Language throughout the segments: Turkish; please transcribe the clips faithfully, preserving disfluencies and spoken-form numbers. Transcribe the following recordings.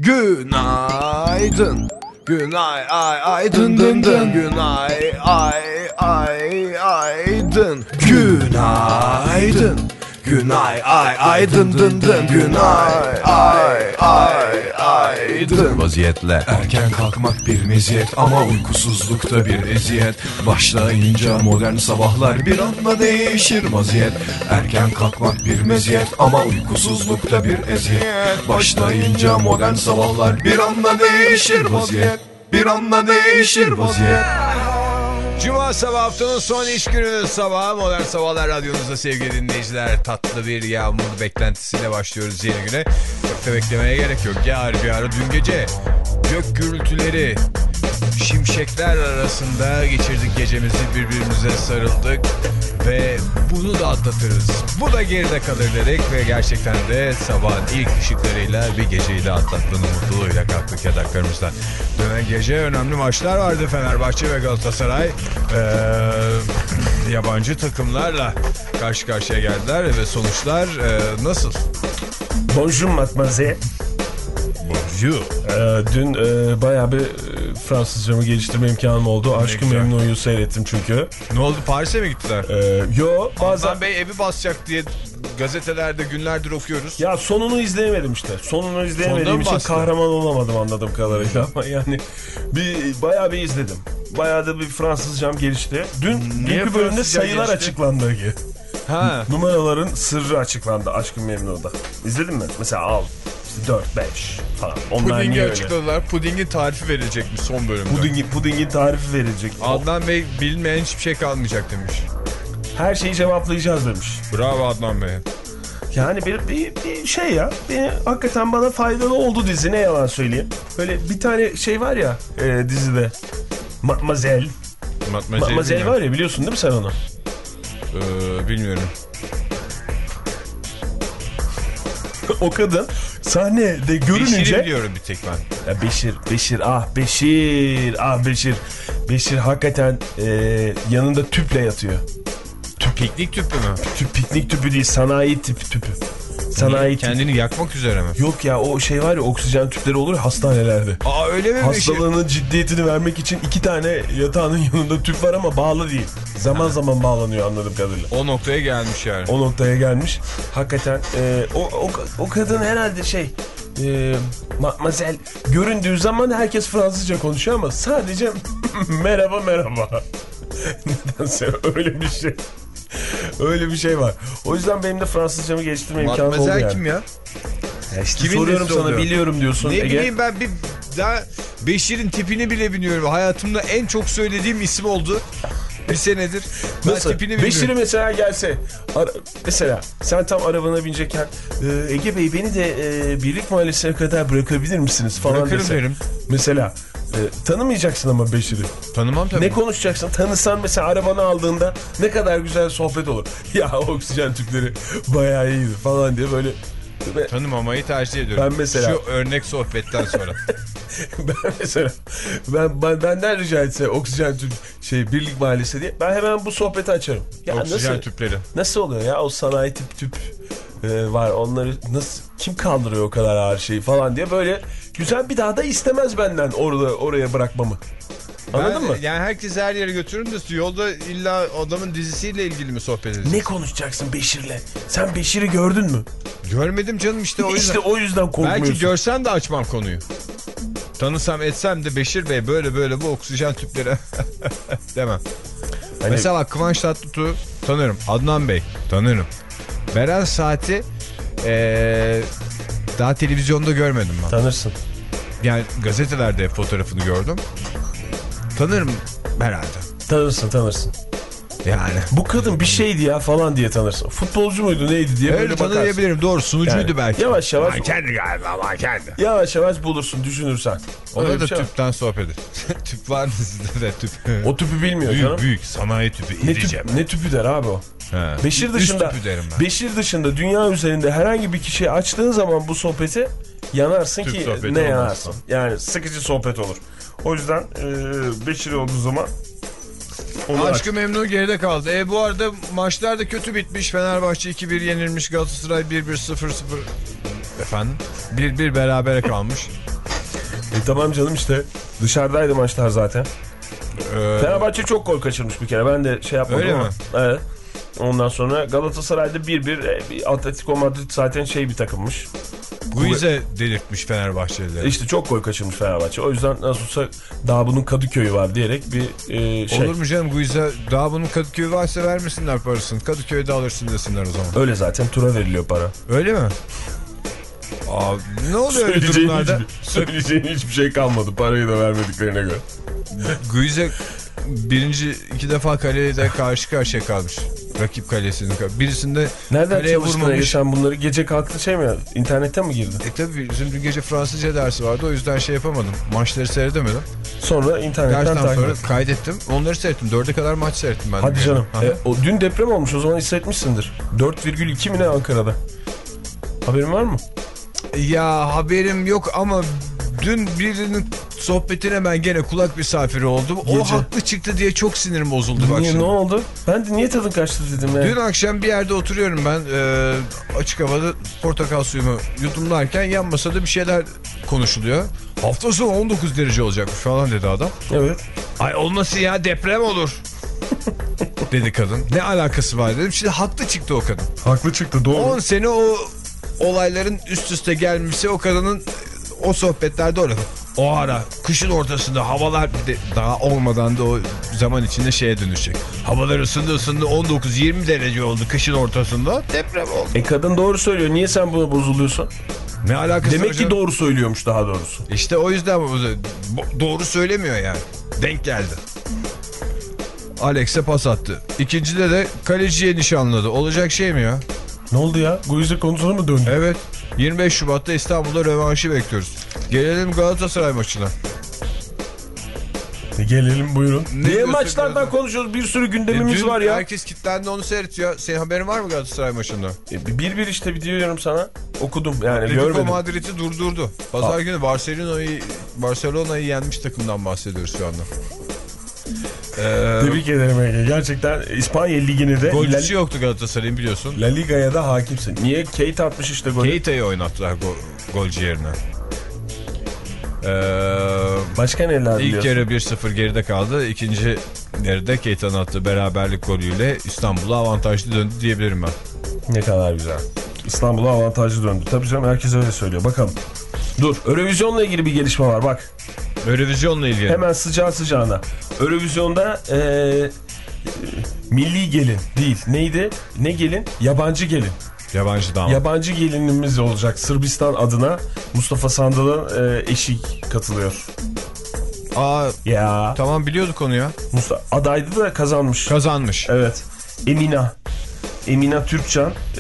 Günaydın. Günay ay ay dın dın dın. Günay ay ay ay dın. Günaydın. Günay ay ay dın dın dın. Günay ay ay ay dın. Vaziyetle erken kalkmak bir meziyet ama uykusuzlukta bir eziyet. Başlayınca modern sabahlar bir anda değişir vaziyet. Erken kalkmak bir meziyet ama uykusuzlukta bir eziyet. Başlayınca modern sabahlar bir anda değişir vaziyet. Bir anda değişir vaziyet. Cuma sabah, haftanın son iş gününün sabahı. Modern Sabahlar Radyonuzda sevgili dinleyiciler. Tatlı bir yağmur beklentisiyle başlıyoruz yeni güne. Çok da beklemeye gerek yok. Yağar bir ara. Dün gece gök gürültüleri, şimşekler arasında geçirdik gecemizi, birbirimize sarıldık. Ve bunu da atlatırız, bu da geride kalır dedik ve gerçekten de sabahın ilk ışıklarıyla bir geceyi de atlattığının mutluluğuyla kalktık yataklarımızdan. Dönen gece önemli maçlar vardı. Fenerbahçe ve Galatasaray ee, yabancı takımlarla karşı karşıya geldiler ve sonuçlar ee, nasıl? Bonjour mademoiselle. Bonjour. Ee, dün e, bayağı bir e, Fransızcamı geliştirme imkanım oldu. Aşk-ı Memnu'yu seyrettim çünkü. Ne oldu, Paris'e mi gittiler? Ee, yo bazen... Adnan Bey evi basacak diye gazetelerde günlerdir okuyoruz. Ya sonunu izleyemedim işte. Sonunu izleyemediğim için bastı. Kahraman olamadım anladığım kadarıyla. Ama yani bir, bayağı bir izledim. Bayağı da bir Fransızcam gelişti. Dün ilk bölümde sayılar gelişti? Açıklandı ki. Ha. Numaraların sırrı açıklandı Aşk-ı Memnu'da. İzledin mi? Mesela al. dört beş falan. Onlar Pudingi öyle? açıkladılar. Pudingin tarifi verilecekmiş son bölümde. Pudingin, pudingin tarifi verilecek. Adnan Bey bilmeyen hiçbir şey kalmayacak demiş. Her şeyi cevaplayacağız demiş. Bravo Adnan Bey. Yani bir, bir, bir şey ya. Bir, hakikaten bana faydalı oldu dizi, ne yalan söyleyeyim. Böyle bir tane şey var ya e, dizide. Mademoiselle. Mademoiselle, Mademoiselle var ya, biliyorsun değil mi sen onu? Ee, bilmiyorum. O kadın sahnede görününce... Beşir'i biliyorum bir tek ben. Ya Beşir, Beşir, ah Beşir, ah Beşir. Beşir hakikaten e, yanında tüple yatıyor. Tüp, piknik tüpü mü? Tüp, piknik tüpü değil, sanayi tüp, tüpü. Sanayi kendini tüp. Yakmak üzere mi? Yok ya, o şey var ya, oksijen tüpleri olur ya hastanelerde. Aa öyle mi? Hastalığının şey? Ciddiyetini vermek için iki tane yatağının yanında tüp var ama bağlı değil. Zaman ha. zaman bağlanıyor anladığım kadarıyla. O noktaya gelmiş yani. O noktaya gelmiş. Hakikaten e, o, o, o kadın herhalde şey... E, Mademoiselle göründüğü zaman herkes Fransızca konuşuyor ama sadece merhaba merhaba. Nedense öyle bir şey. Öyle bir şey var. O yüzden benim de Fransızcamı geliştirme imkanım oldu yani. Mademoiselle kim ya? Ya işte kimin soruyorum sana oluyor? Biliyorum diyorsun. Ne Ege. bileyim ben, bir daha Beşir'in tipini bile bilmiyorum. Hayatımda en çok söylediğim isim oldu. Bir senedir. Nasıl? Beşir'i mesela gelse ara, mesela sen tam arabana binecekken e, Ege Bey beni de e, Birlik Mahallesi'ne kadar bırakabilir misiniz falan Bırakırım dese. derim. Mesela e, tanımayacaksın ama Beşir'i. Tanımam tabii. Ne konuşacaksın? Tanısan mesela arabanı aldığında ne kadar güzel sohbet olur. Ya oksijen tüpleri bayağı iyiydi falan diye böyle. Tanımamayı tercih ediyorum. Ben mesela... Şu örnek sohbetten sonra. ben mesela ben, ben benden rica etse oksijen tüp şey Birlik Mahallesi diye ben hemen bu sohbeti açarım. Ya oksijen nasıl, tüpleri. Nasıl oluyor ya o sanayi tip tüp e, var, onları nasıl, kim kaldırıyor o kadar ağır şeyi falan diye böyle güzel, bir daha da istemez benden orada oraya bırakmamı. Anladın ben, mı? Yani herkes her yere götürün de yolda illa adamın dizisiyle ilgili mi sohbet edeceğiz? Ne konuşacaksın Beşir'le? Sen Beşir'i gördün mü? Görmedim canım, işte o yüzden. İşte o yüzden korkmuyorsun. Belki görsen de açmam konuyu. Tanısam etsem de Beşir Bey böyle böyle bu oksijen tüpleri demem. Hani... Mesela bak, Kıvanç Tatlıtuğ'u tanırım. Adnan Bey tanırım. Beren Saat'i ee, daha televizyonda görmedim ben. Tanırsın. Yani gazetelerde fotoğrafını gördüm. Tanırım herhalde. Tanırsın tanırsın. Yani. Bu kadın bir şeydi ya falan diye tanırsın. Futbolcu muydu neydi diye öyle böyle bakarsın. Tanıyabilirim, doğru, sunucuydu yani, belki. Yavaş yavaş. Mankendi galiba, mankendi. Yavaş yavaş bulursun düşünürsen. Ona da şey tüpten sohbet edin. Tüp var mı sizde de tüp? O tüpü bilmiyor büyük, canım. Büyük sanayi tüpü. Ne, tüp, ne tüpü der abi o. He. Beşir dışında, Beşir dışında dünya üzerinde herhangi bir kişiye açtığın zaman bu sohbeti yanarsın tüp ki ne yanarsın. Yani sıkıcı sohbet olur. O yüzden e, Beşir olduğu zaman Aşk-ı Memnu geride kaldı. E bu arada maçlar da kötü bitmiş. Fenerbahçe iki bir yenilmiş. Galatasaray bir bir sıfır sıfır. Efendim? bir bir berabere kalmış. E tamam canım işte. Dışarıdaydı maçlar zaten. Ee, Fenerbahçe çok gol kaçırmış bir kere. Ben de şey yapmadım Öyle ama. mi? Evet. Ondan sonra Galatasaray'da bir bir. Atletico Madrid zaten şey bir takımmış. Guize delirtmiş Fenerbahçeliler. İşte çok gol kaçırmış Fenerbahçe. O yüzden nasıl olsa daha bunun Kadıköy'ü var diyerek bir e, şey. Olur mu canım, Guize daha bunun Kadıköy'ü varsa vermesinler parasını. Kadıköy'de alırsın desinler o zaman. Öyle zaten tura veriliyor para. Öyle mi? Abi ne oluyor öyle Söyleyeceğin, durumlarda? hiçbir, söyleyeceğin hiçbir şey kalmadı parayı da vermediklerine göre. Guize birinci iki defa kalede karşı karşıya kalmış. Rakip kalesinin. Birisinde Nereden kaleye çalıştın vurmamış. yaşam bunları? Gece kalktın şey mi? İnternetten mi girdin? E tabi bizim dün gece Fransızca dersi vardı, o yüzden şey yapamadım. Maçları seyredemedim. Sonra internetten Dersten takip sonra ettin. kaydettim. Onları seyrettim. Dörde kadar maç seyrettim ben. Hadi canım. Aha. E, o, dün deprem olmuş, o zaman hissetmişsindir. dört virgül iki mi ne Ankara'da? Haberin var mı? Ya haberim yok ama dün birinin sohbetine ben gene kulak misafiri oldum. Gece. O haklı çıktı diye çok sinirim bozuldu. Bak Niye, şimdi. ne oldu? Ben de niye tadın kaçtı dedim ya. Dün akşam bir yerde oturuyorum ben, e, açık havada portakal suyumu yudumlarken yan masada bir şeyler konuşuluyor. Hafta sonu on dokuz derece olacakmış falan dedi adam. Evet. Ay olmasın ya, deprem olur dedi kadın. Ne alakası var dedim. Şimdi haklı çıktı o kadın. Haklı çıktı, doğru. on sene o olayların üst üste gelmişse o kadının o sohbetlerde orada. O ara kışın ortasında havalar de, daha olmadan da o zaman içinde şeye dönüşecek. Havalar ısındı ısındı on dokuz yirmi derece oldu kışın ortasında, deprem oldu. E kadın doğru söylüyor. Niye sen buna bozuluyorsun? Ne alakası Demek var ki canım? doğru söylüyormuş daha doğrusu. İşte o yüzden doğru söylemiyor yani. Denk geldi. Alex'e pas attı. İkincide de kaleciye nişanladı. Olacak şey mi ya? Ne oldu ya? Guize konusuna mı döndü? Evet. yirmi beş Şubat'ta İstanbul'da rövanşı bekliyoruz. Gelelim Galatasaray maçına. E gelelim buyurun. Ne Niye diyorsun maçlardan Galatasaray? konuşuyoruz? Bir sürü gündemimiz E, dün var ya. herkes kilitlendi, onu seyrediyor. Senin haberin var mı Galatasaray maçında? E, bir bir işte diyorum sana. Okudum yani, Atletico görmedim. Madrid'i durdurdu. Pazar Ha. günü Barcelona'yı Barcelona'yı yenmiş takımdan bahsediyoruz şu anda. Ee, Tebrik ederim Ege. Gerçekten İspanya Ligi'ni de golcüsü La, yoktu Galatasaray'ın, biliyorsun. La Liga'ya da hakimsin. Niye? Keita atmış işte golü. Keita'yı oynattılar go golcü yerine. Ee, Başka neler İlk biliyorsun? yarı bir sıfır geride kaldı. İkinci yarıda Keita'nın attığı beraberlik golüyle İstanbul'a avantajlı döndü diyebilirim ben. Ne kadar güzel. İstanbul'a avantajlı döndü. Tabii canım, herkes öyle söylüyor. Bakalım. Dur. Eurovision'la ilgili bir gelişme var bak. Eurovision'la ilgili. Hemen sıcağı sıcağına. Eurovision'da e, e, milli gelin değil. Neydi? Ne gelin? Yabancı gelin. Yabancı damat. Yabancı gelinimiz olacak. Sırbistan adına Mustafa Sandal'ın e, eşi katılıyor. Aa, Ya. tamam biliyorduk onu ya. Mustafa adaydı da kazanmış. Kazanmış. Evet. Emina. Emina Türkcan. E,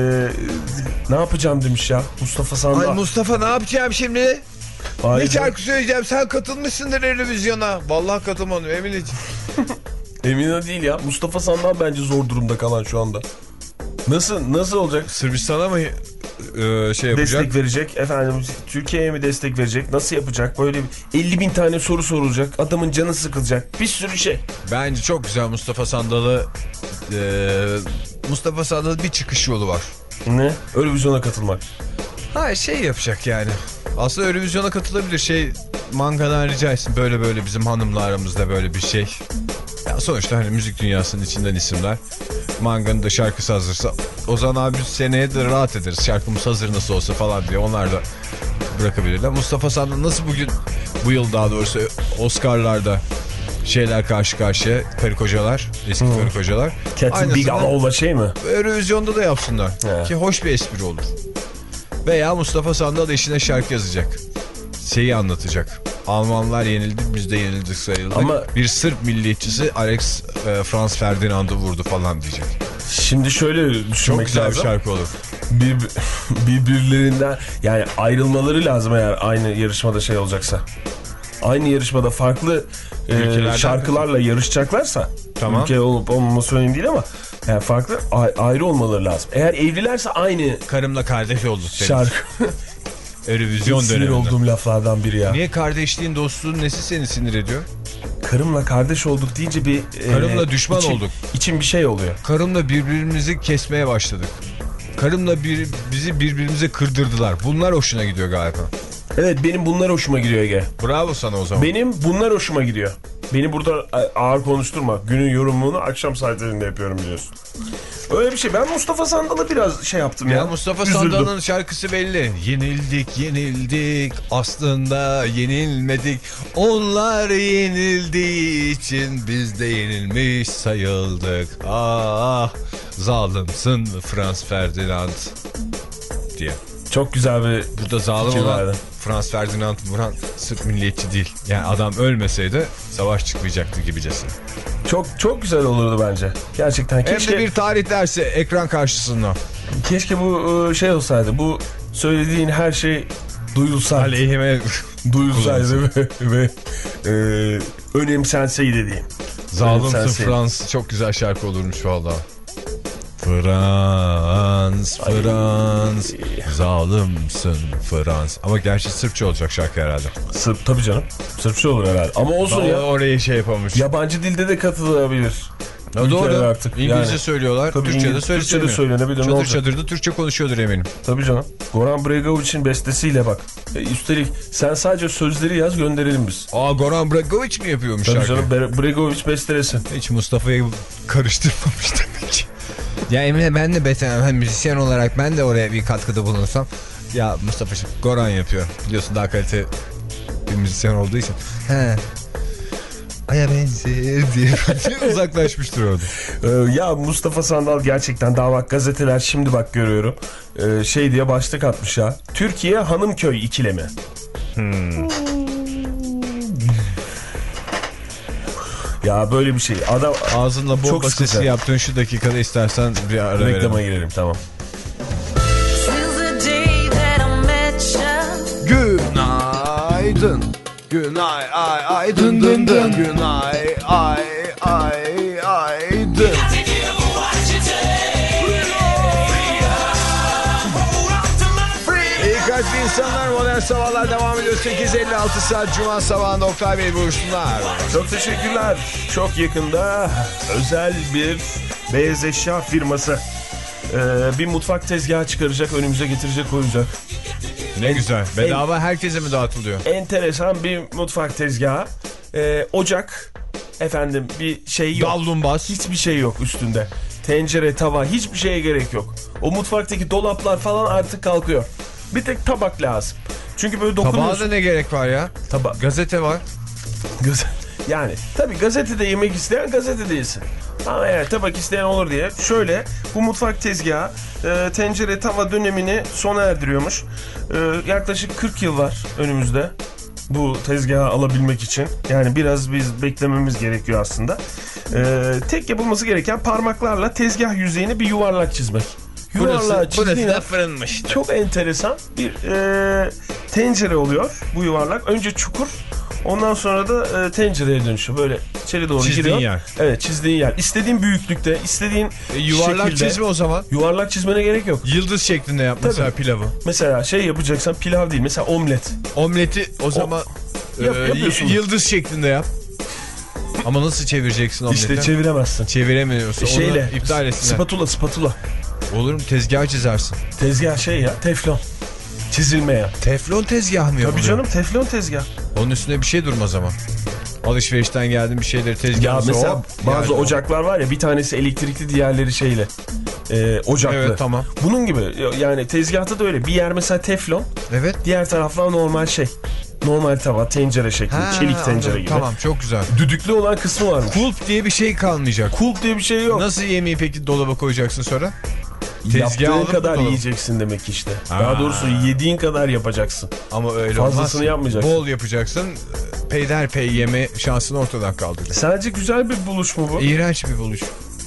ne yapacağım demiş ya Mustafa Sandal. Ay Mustafa, ne yapacağım şimdi? Hayır. Ne şarkı söyleyeceğim? Sen katılmışsındır Eurovision'a. Vallahi katılmadım Emine'ciğim. Emina değil ya. Mustafa Sandal bence zor durumda kalan şu anda. Nasıl nasıl olacak? Sırbistan'a mı e, şey yapacak? Destek verecek. Efendim Türkiye'ye mi destek verecek? Nasıl yapacak? Böyle elli bin tane soru sorulacak. Adamın canı sıkılacak. Bir sürü şey. Bence çok güzel Mustafa Sandal'ı e, Mustafa Sandal'ın bir çıkış yolu var. Ne? Eurovision'a katılmak. Ha şey yapacak yani. Aslında Eurovision'a katılabilir. Şey, Manga'dan rica etsin, böyle böyle bizim hanımla aramızda böyle bir şey. Ya sonuçta hani müzik dünyasının içinden isimler. Manga'nın da şarkısı hazırsa Ozan abi seneye de rahat ederiz. Şarkımız hazır nasıl olsa falan diye onlar da bırakabilirler. Mustafa Sandal nasıl bugün, bu yıl daha doğrusu Oscar'larda şeyler karşı karşıya, karı kocalar, eski Hmm. karı kocalar. Catherine Bigelow'la şey mi? Eurovision'da da yapsınlar. He. Ki hoş bir espri olur. Veya Mustafa Sandal eşine şarkı yazacak. Şeyi anlatacak. Almanlar yenildi, biz de yenildik sayıldık. Ama bir Sırp milliyetçisi Alex e, Franz Ferdinand'ı vurdu falan diyecek. şimdi şöyle Çok düşünmek güzel lazım. bir şarkı olur. Bir, birbirlerinden yani ayrılmaları lazım eğer aynı yarışmada şey olacaksa. Aynı yarışmada farklı e, şarkılarla yarışacaklarsa, Tamam. ülke olup olmaması önemli değil ama yani farklı a- ayrı olmaları lazım. Eğer evlilerse aynı Karımla kardeş olduk senin. şarkı. Eurovision Sinir döneminde. olduğum laflardan biri ya. Niye kardeşliğin, dostluğun nesi seni sinir ediyor? Karımla kardeş olduk deyince bir... Karımla düşman içim, olduk. İçim bir şey oluyor. Karımla birbirimizi kesmeye başladık. Karımla bir, bizi birbirimize kırdırdılar. Bunlar hoşuna gidiyor galiba. Evet, benim bunlar hoşuma gidiyor Ege. Bravo sana o zaman. Benim bunlar hoşuma gidiyor. Beni burada ağır konuşturma. Günün yorumunu akşam saatlerinde yapıyorum biliyorsun. Öyle bir şey. Ben Mustafa Sandal'ı biraz şey yaptım ya. Ya Mustafa Üzüldüm. Sandal'ın şarkısı belli. Yenildik, yenildik. Aslında yenilmedik. Onlar yenildiği için biz de yenilmiş sayıldık. Ah, zalimsin Franz Ferdinand diye. Çok güzel bir... Burada zalim fikir olan verdi. Franz Ferdinand Murat sırf milliyetçi değil. Yani adam ölmeseydi savaş çıkmayacaktı gibicesine. Çok çok güzel olurdu bence. Gerçekten. Keşke, Hem de bir tarih dersi ekran karşısında. keşke bu şey olsaydı. Bu söylediğin her şey duyulsaydı. Aleyhime Duyulsaydı ve, ve e, önemsenseydi diyeyim. Zalimsin Önemsenseydi. Frans çok güzel şarkı olurmuş valla. Frans, Frans, zalimsin Frans. Ama gerçi Sırpça olacak şarkı herhalde. Sırp tabii canım. Sırpça olur herhalde. Ama olsun Daha ya. orayı şey yapamış. Yabancı dilde de katılabilir. Ya doğru. Artık. İngilizce Yani, söylüyorlar. tabii Türkçe de İngiliz- Türkçe de söylenebilir. söylenebilir. Ne Çadır olacak? çadırda Türkçe konuşuyordur eminim. Tabii canım. Goran Bregovic'in bestesiyle bak. E, üstelik sen sadece sözleri yaz, gönderelim biz. Aa, Goran Bregovic mi yapıyormuş Tabii şarkıyı? canım, Bre- Bregovic bestelesin. Hiç Mustafa'yı karıştırmamış demek ki. Ya Emine, ben de betenem. Hem müzisyen olarak ben de oraya bir katkıda bulunsam. Ya Mustafa'cığım, Goran yapıyor. Biliyorsun daha kalite bir müzisyen olduğu için. He. Aya benzer diye uzaklaşmıştır orada. Ee, ya Mustafa Sandal gerçekten daha bak gazeteler şimdi bak görüyorum. Ee, şey diye başlık atmış ya. Türkiye Hanımköy ikilemi. Hmm. Ya böyle bir şey. Adam Ağzınla Çok bomba sıkıcı. sesi yaptığın şu dakikada istersen bir ara verelim. reklama girelim, tamam. Günaydın. Günay ay ay dın dın dın. Günay ay ay ay dın. İyi kalpli insanlar, modern sabahlar devam ediyor. sekiz elli altı saat Cuma sabahında Oktay Bey buyursunlar. Çok teşekkürler. Çok yakında özel bir beyaz eşya firması ee, bir mutfak tezgahı çıkaracak, önümüze getirecek, koyacak. Ne güzel. Bedava herkese mi dağıtılıyor? Enteresan bir mutfak tezgahı. Ee, ocak, efendim bir şey yok. Davlumbaz. Hiçbir şey yok üstünde. Tencere, tava, hiçbir şeye gerek yok. O mutfaktaki dolaplar falan artık kalkıyor. Bir tek tabak lazım. Çünkü böyle Tabağa dokunuyorsun. da ne gerek var ya? Tabak. Gazete var. Gazete. Yani tabii gazetede yemek isteyen gazetede yesin. Ama eğer tabak isteyen olur diye şöyle bu mutfak tezgahı e, tencere tava dönemini sona erdiriyormuş. E, yaklaşık kırk yıl var önümüzde bu tezgahı alabilmek için. Yani biraz biz beklememiz gerekiyor aslında. E, tek yapılması gereken parmaklarla tezgah yüzeyine bir yuvarlak çizmek. Yuvarlağı çizdiğinde fırınmış. çok enteresan bir e, tencere oluyor bu yuvarlak. Önce çukur. Ondan sonra da e, tencereye dönüşüyor. Böyle içeri doğru Çizdiğin giriyor. yer. Evet, çizdiğin yer. İstediğin büyüklükte, istediğin E, yuvarlak şekilde. çizme o zaman. Yuvarlak çizmene gerek yok. Yıldız şeklinde yap mesela pilavı. Mesela şey yapacaksan pilav değil. Mesela omlet. Omleti o zaman Yap- e, yapıyorsun. yıldız şeklinde yap. Ama nasıl çevireceksin omleti? İşte çeviremezsin. Çeviremiyorsun. E, şeyle. Onu iptal etsinler. Spatula, spatula. Olur mu? Tezgah çizersin. Tezgah şey ya, teflon. Çizilmeye. Teflon tezgah mı Tabii yapılıyor? canım, teflon tezgah. Onun üstüne bir şey durmaz ama. Alışverişten geldin bir şeyleri Ya tezgahınıza mesela hop, bazı yani ocaklar var ya, bir tanesi elektrikli, diğerleri şeyle. E, ocaklı. Evet, tamam. Bunun gibi yani tezgahta da öyle. Bir yer mesela teflon. Evet. Diğer taraflar normal şey. Normal tava, tencere şeklinde. Ha, Çelik tencere anladım. gibi. Tamam, çok güzel. Düdüklü olan kısmı varmış. Kulp diye bir şey kalmayacak. Kulp diye bir şey yok. Nasıl yemeği peki dolaba koyacaksın sonra? Tezgah Yaptığın alıp kadar dolaba. yiyeceksin demek işte. Ha. Daha doğrusu yediğin kadar yapacaksın. Ama öyle Fazlasını olmaz. yapmayacaksın. Bol yapacaksın. Peyderpey yeme şansını ortadan kaldırır. Sence güzel bir buluş mu bu? İğrenç bir buluş.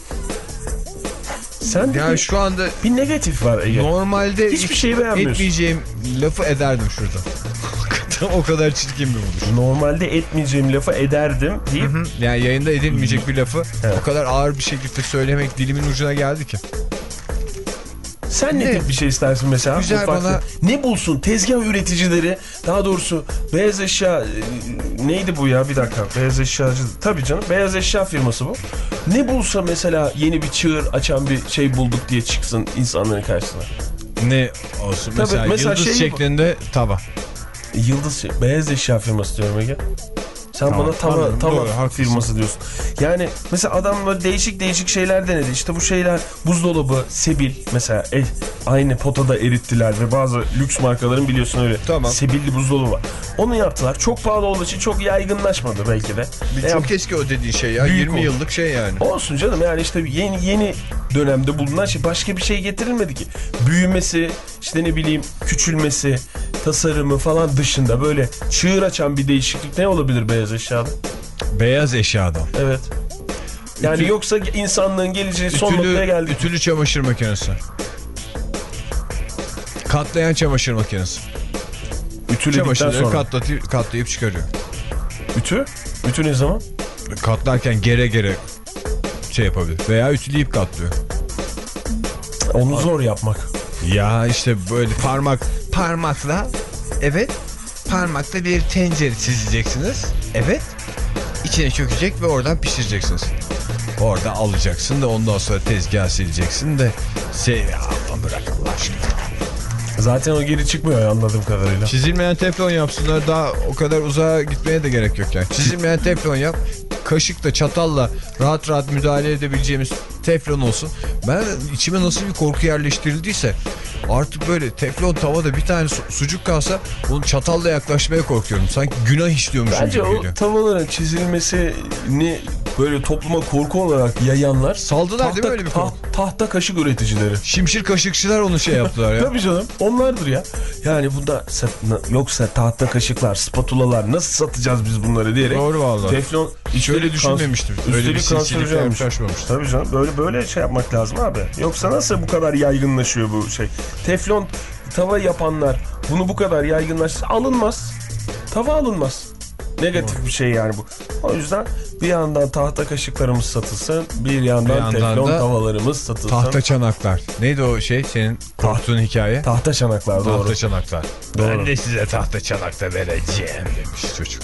Sen de Yani bir, şu anda bir negatif var Ege. normalde Hiçbir hiç şeyi beğenmiyorsun. etmeyeceğim lafı ederdim şurada. O kadar çirkin bir buluş. Normalde etmeyeceğim lafı ederdim deyip Yani yayında edilmeyecek bir lafı Evet. o kadar ağır bir şekilde söylemek dilimin ucuna geldi ki. sen ne, Ne? tip bir şey istersin mesela? Güzel mutfakta? bana- Ne bulsun tezgah üreticileri, daha doğrusu beyaz eşya, e, neydi bu ya, bir dakika, beyaz eşyacı, tabii canım, beyaz eşya firması bu. Ne bulsa mesela yeni bir çığır açan bir şey bulduk diye çıksın insanların karşısına. Ne olsun Tabii, mesela, mesela yıldız şey- şeklinde tava. Yıldız şey, beyaz eşya firması diyorum Ege. Sen Tamam, bana tava, anladım, tava doğru, firması diyorsun. Yani mesela adam böyle değişik değişik şeyler denedi. İşte bu şeyler buzdolabı, sebil mesela el, aynı potada erittiler ve bazı lüks markaların biliyorsun öyle Tamam. sebilli buzdolabı var. Onu yaptılar. Çok pahalı olduğu için çok yaygınlaşmadı belki de. Bir E, çok eski o dediğin şey ya. Büyük yirmi oldu. yıllık şey yani. Olsun canım yani işte yeni yeni dönemde bulunan şey, başka bir şey getirilmedi ki. Büyümesi, işte ne bileyim küçülmesi, tasarımı falan dışında böyle çığır açan bir değişiklik ne olabilir beyaz eşyada? Beyaz eşyadan. Evet. Yani Ütü- yoksa insanlığın geleceği son Ütülü, noktaya geldik. ütülü çamaşır makinesi. Katlayan çamaşır makinesi. Ütüledikten Çamaşırları sonra. katlayıp, katlayıp çıkarıyor. Ütü? Ütü ne zaman? Katlarken gere gere şey yapabilir. Veya ütüleyip katlıyor. Onu zor yapmak. Ya işte böyle parmak parmakla evet parmakla bir tencere çizeceksiniz. Evet. İçine çökecek ve oradan pişireceksiniz. Orada alacaksın da ondan sonra tezgah sileceksin de şey ya bırak Allah aşkına. Zaten o geri çıkmıyor anladığım kadarıyla. Çizilmeyen teflon yapsınlar, daha o kadar uzağa gitmeye de gerek yok yani. Çizilmeyen teflon yap. Kaşıkla çatalla rahat rahat müdahale edebileceğimiz teflon olsun. Ben içime nasıl bir korku yerleştirildiyse artık böyle teflon tavada bir tane su sucuk kalsa onu çatalla yaklaşmaya korkuyorum. Sanki günah işliyormuşum Bence gibi o geliyor. tavaların çizilmesini böyle topluma korku olarak yayanlar Saldılar değil mi öyle bir korku? taht- tahta kaşık üreticileri. Şimşir kaşıkçılar onu şey yaptılar ya. Tabii canım onlardır ya. Yani bunda sat- yoksa tahta kaşıklar, spatulalar nasıl satacağız biz bunları diyerek. Doğru vallahi. Teflon Hiç öyle üstelik düşünmemiştim. kans- Öyle bir üstelik sinsilikle kanserojenmiş. yaklaşmamıştım. Tabii canım böyle böyle şey yapmak lazım abi. Yoksa nasıl bu kadar yaygınlaşıyor bu şey? Teflon tava yapanlar bunu bu kadar yaygınlaştı alınmaz. Tava alınmaz. Negatif bir şey yani bu. O yüzden bir yandan tahta kaşıklarımız satılsın, bir yandan, Bir yandan teflon da tavalarımız satılsın. Tahta çanaklar. Neydi o şey senin korktuğun hikaye? Tahta çanaklar doğru. Tahta çanaklar. Doğru. Ben de size tahta çanakta vereceğim demiş çocuk.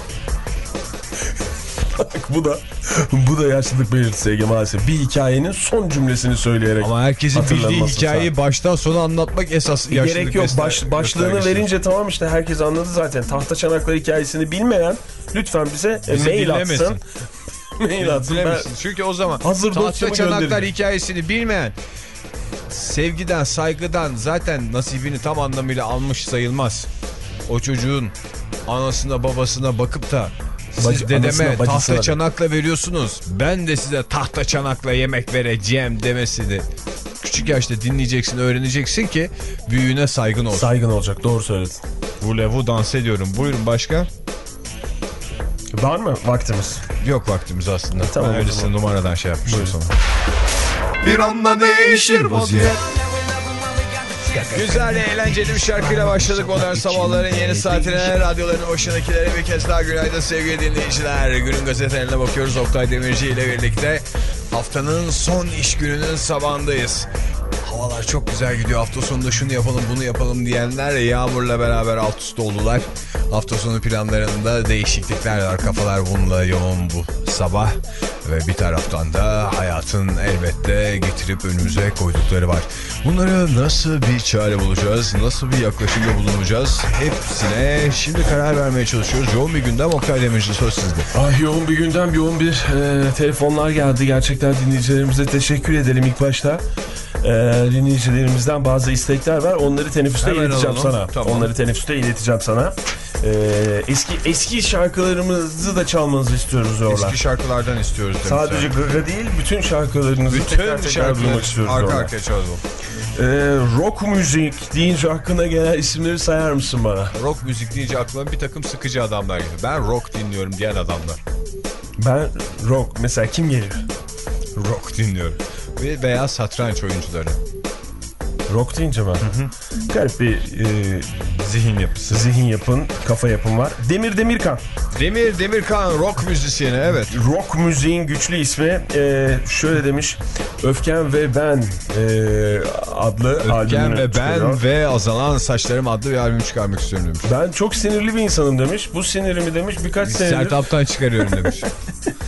bu da bu da yaşlılık belirtisi Ege maalesef. Bir hikayenin son cümlesini söyleyerek. Ama herkesin bildiği hatırlanması hikayeyi baştan sona anlatmak esas yaşlılık gerek yok. Baş, göster- başlığını göstergesi. verince tamam işte herkes anladı zaten. Tahta çanaklar hikayesini bilmeyen lütfen bize e, Bizi mail dinlemesin. atsın. mail atsın. Ben, Bilemesin. Çünkü o zaman Hazır tahta dosyamı çanaklar göndereceğim. hikayesini bilmeyen sevgiden, saygıdan zaten nasibini tam anlamıyla almış sayılmaz. O çocuğun anasına babasına bakıp da siz Bacı- dedeme anasına, bacısına tahta da. çanakla veriyorsunuz, ben de size tahta çanakla yemek vereceğim demesini küçük yaşta dinleyeceksin, öğreneceksin ki büyüğüne saygın olsun. Saygın olacak doğru söyledin. Vulevu dans ediyorum. Buyurun başka? Var mı vaktimiz? Yok vaktimiz aslında. Tamam, Ben o öylesine zaman. numaradan şey yapmıştım sana. Bir anda değişir vaziyet. Güzel, eğlenceli bir şarkıyla başladık modern sabahların yeni saatine. Radyoların başındakilere bir kez daha günaydın sevgili dinleyiciler. Günün gazetelerine bakıyoruz. Oktay Demirci ile birlikte haftanın son iş gününün sabahındayız. Havalar çok güzel gidiyor. Hafta sonunda şunu yapalım bunu yapalım diyenler Yağmur'la beraber alt üst oldular. Hafta sonu planlarında değişiklikler var. Kafalar bununla yoğun bu sabah. Ve bir taraftan da hayatın elbette getirip önümüze koydukları var. Bunları nasıl bir çare bulacağız? Nasıl bir yaklaşımda bulunacağız? Hepsine şimdi karar vermeye çalışıyoruz. Yoğun bir gündem. Oktay Demirci söz sizde. Ay yoğun bir gündem, yoğun bir e, telefonlar geldi. Gerçekten dinleyicilerimize teşekkür edelim ilk başta. E, dinleyicilerimizden bazı istekler var. Onları teneffüste Hemen ileteceğim alalım. sana. Tamam. Onları teneffüste ileteceğim sana. E, eski eski şarkılarımızı da çalmanızı istiyoruz oralar. Eski şarkılardan istiyoruz. Sadece Gaga değil, bütün şarkılarınızı bütün tekrar tekrar şarkıları duymak istiyoruz arka oralar. arkaya çalalım. E, rock müzik deyince aklına gelen isimleri sayar mısın bana? Rock müzik deyince aklıma bir takım sıkıcı adamlar geliyor. Ben rock dinliyorum diyen adamlar. Ben rock mesela kim geliyor? Rock dinliyorum. Ve veya satranç oyuncuları. Rock deyince ben. Garip bir e, Zihin yapısı. zihin yapın, kafa yapın var. Demir Demirkan. Demir Demirkan rock müzisyeni, evet. Rock müziğin güçlü ismi e, şöyle demiş. Öfken ve Ben e, adlı Öfken albümünü ve çıkarıyor. Ben ve Azalan Saçlarım adlı bir albüm çıkarmak istiyorum demiş. Ben çok sinirli bir insanım demiş. Bu sinirimi demiş birkaç senedir. Sertap'tan çıkarıyorum demiş.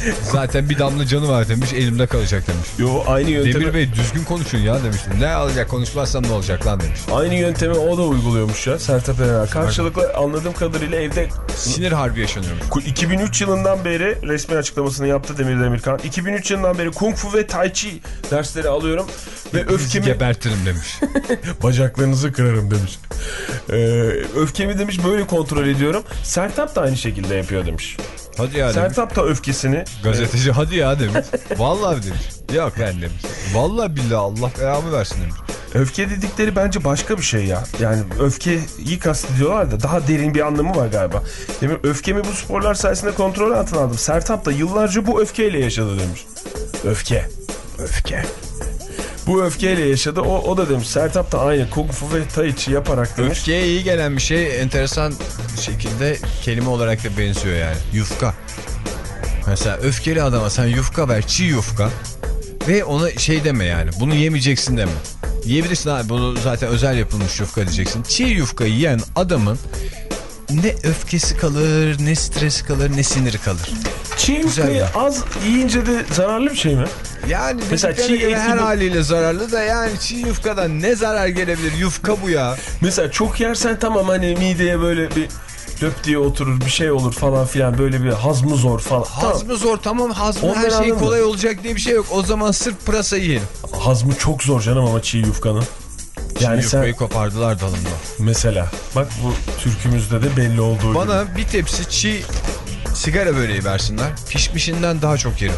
Zaten bir damla canı var demiş, elimde kalacak demiş. Yo, aynı yöntemi... Demir Bey düzgün konuşun ya demiş. Ne alacak, konuşmazsam ne olacak lan demiş. Aynı yöntemi o da uyguluyormuş ya Sertab Erener. Karşılıklı anladığım kadarıyla evde... Sinir harbi yaşanıyormuş. iki bin üç yılından beri resmi açıklamasını yaptı Demir Demirkan. iki bin üç yılından beri Kung Fu ve Tai Chi dersleri alıyorum. Ve öfkemi... gebertirim demiş. Bacaklarınızı kırarım demiş. Ee, öfkemi demiş böyle kontrol ediyorum. Sertab da aynı şekilde yapıyor demiş. Hadi ya demiş. Sertab da öfkesini... Gazeteci hadi ya demiş. Vallahi demiş. Yok ben demiş. Vallahi billahi Allah belamı versin demiş. Öfke dedikleri bence başka bir şey ya. Yani öfkeyi kastediyorlar da daha derin bir anlamı var galiba. Demin öfkemi bu sporlar sayesinde kontrol altına aldım. Sertab da yıllarca bu öfkeyle yaşadı demiş. Öfke. Öfke. Bu öfkeyle yaşadı. O, o da demiş. Sertab da aynı Kung Fu ve Tai Chi yaparak demiş. Öfkeye iyi gelen bir şey enteresan şekilde kelime olarak da benziyor yani. Yufka. Mesela öfkeli adama sen yufka ver, çiğ yufka. Ve ona şey deme yani. Bunu yemeyeceksin deme. Yiyebilirsin abi. Bunu zaten özel yapılmış yufka diyeceksin. Çiğ yufka yiyen adamın ne öfkesi kalır, ne stresi kalır, ne siniri kalır. Çiğ yufkayı az yiyince de zararlı bir şey mi? Yani mesela çiğ eti her bu... haliyle zararlı da yani çiğ yufkadan ne zarar gelebilir? Yufka bu ya. Mesela çok yersen tamam hani mideye böyle bir döp diye oturur bir şey olur falan filan böyle bir hazmı zor falan. Hazmı tamam. zor tamam hazmı Ondan her şey kolay mı? olacak diye bir şey yok. O zaman sırf pırasa yiyelim. Hazmı çok zor canım ama çiğ yufkanın. Yani çiğ yufkayı sen... kopardılar dalında. Mesela bak bu türkümüzde de belli olduğu Bana gibi. bir tepsi çiğ sigara böreği versinler. Pişmişinden daha çok yerim.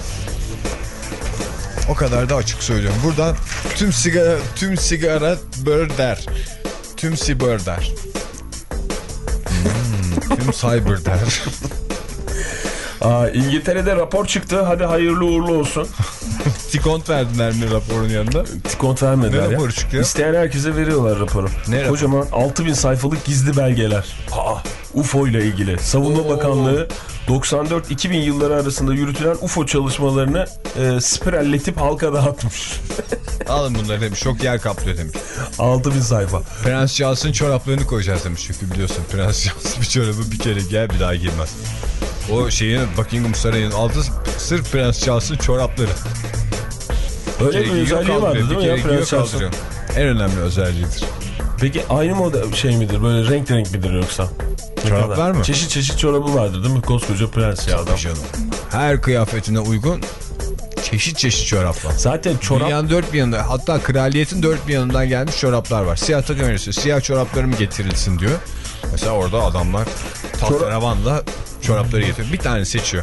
O kadar da açık söylüyorum. Buradan tüm sigara tüm sigara bör der. Tüm siber der. Hmm, tüm cyber der. Aa, İngiltere'de rapor çıktı. Hadi hayırlı uğurlu olsun. Tikont verdiler mi raporun yanında? Tikont vermediler ne ya. raporu çıktı ya? İsteyen herkese veriyorlar raporu. Ne Kocaman rapor? altı bin sayfalık gizli belgeler. Aa, U F O ile ilgili. Savunma Oo. Bakanlığı doksan dört iki bin yılları arasında yürütülen U F O çalışmalarını e, spiralletip halka dağıtmış. Alın bunları demiş. Çok yer kaplıyor demiş. altı bin sayfa. Prens Charles'ın çoraplarını koyacağız demiş. Çünkü biliyorsun Prens Charles bir çorabı bir kere giyer bir daha girmez. O şeyin Buckingham Sarayı'nın altı sırf Prens Charles'ın çorapları. Öyle bir, bir özelliği vardı değil mi ya Prens Charles'ın? En önemli özelliğidir. Peki aynı model şey midir? Böyle renk renk midir yoksa? Çorap var mı? Çeşit çeşit çorabı vardır değil mi? Koskoca prens ya adam. Canım. Her kıyafetine uygun çeşit çeşit çorap var. Zaten çorap... Dünyanın dört bir yanında, hatta kraliyetin dört bir yanından gelmiş çoraplar var. Siyah takım elbise, siyah çoraplarım getirilsin diyor. Mesela orada adamlar tahterevanla çorapları getiriyor. Bir tane seçiyor.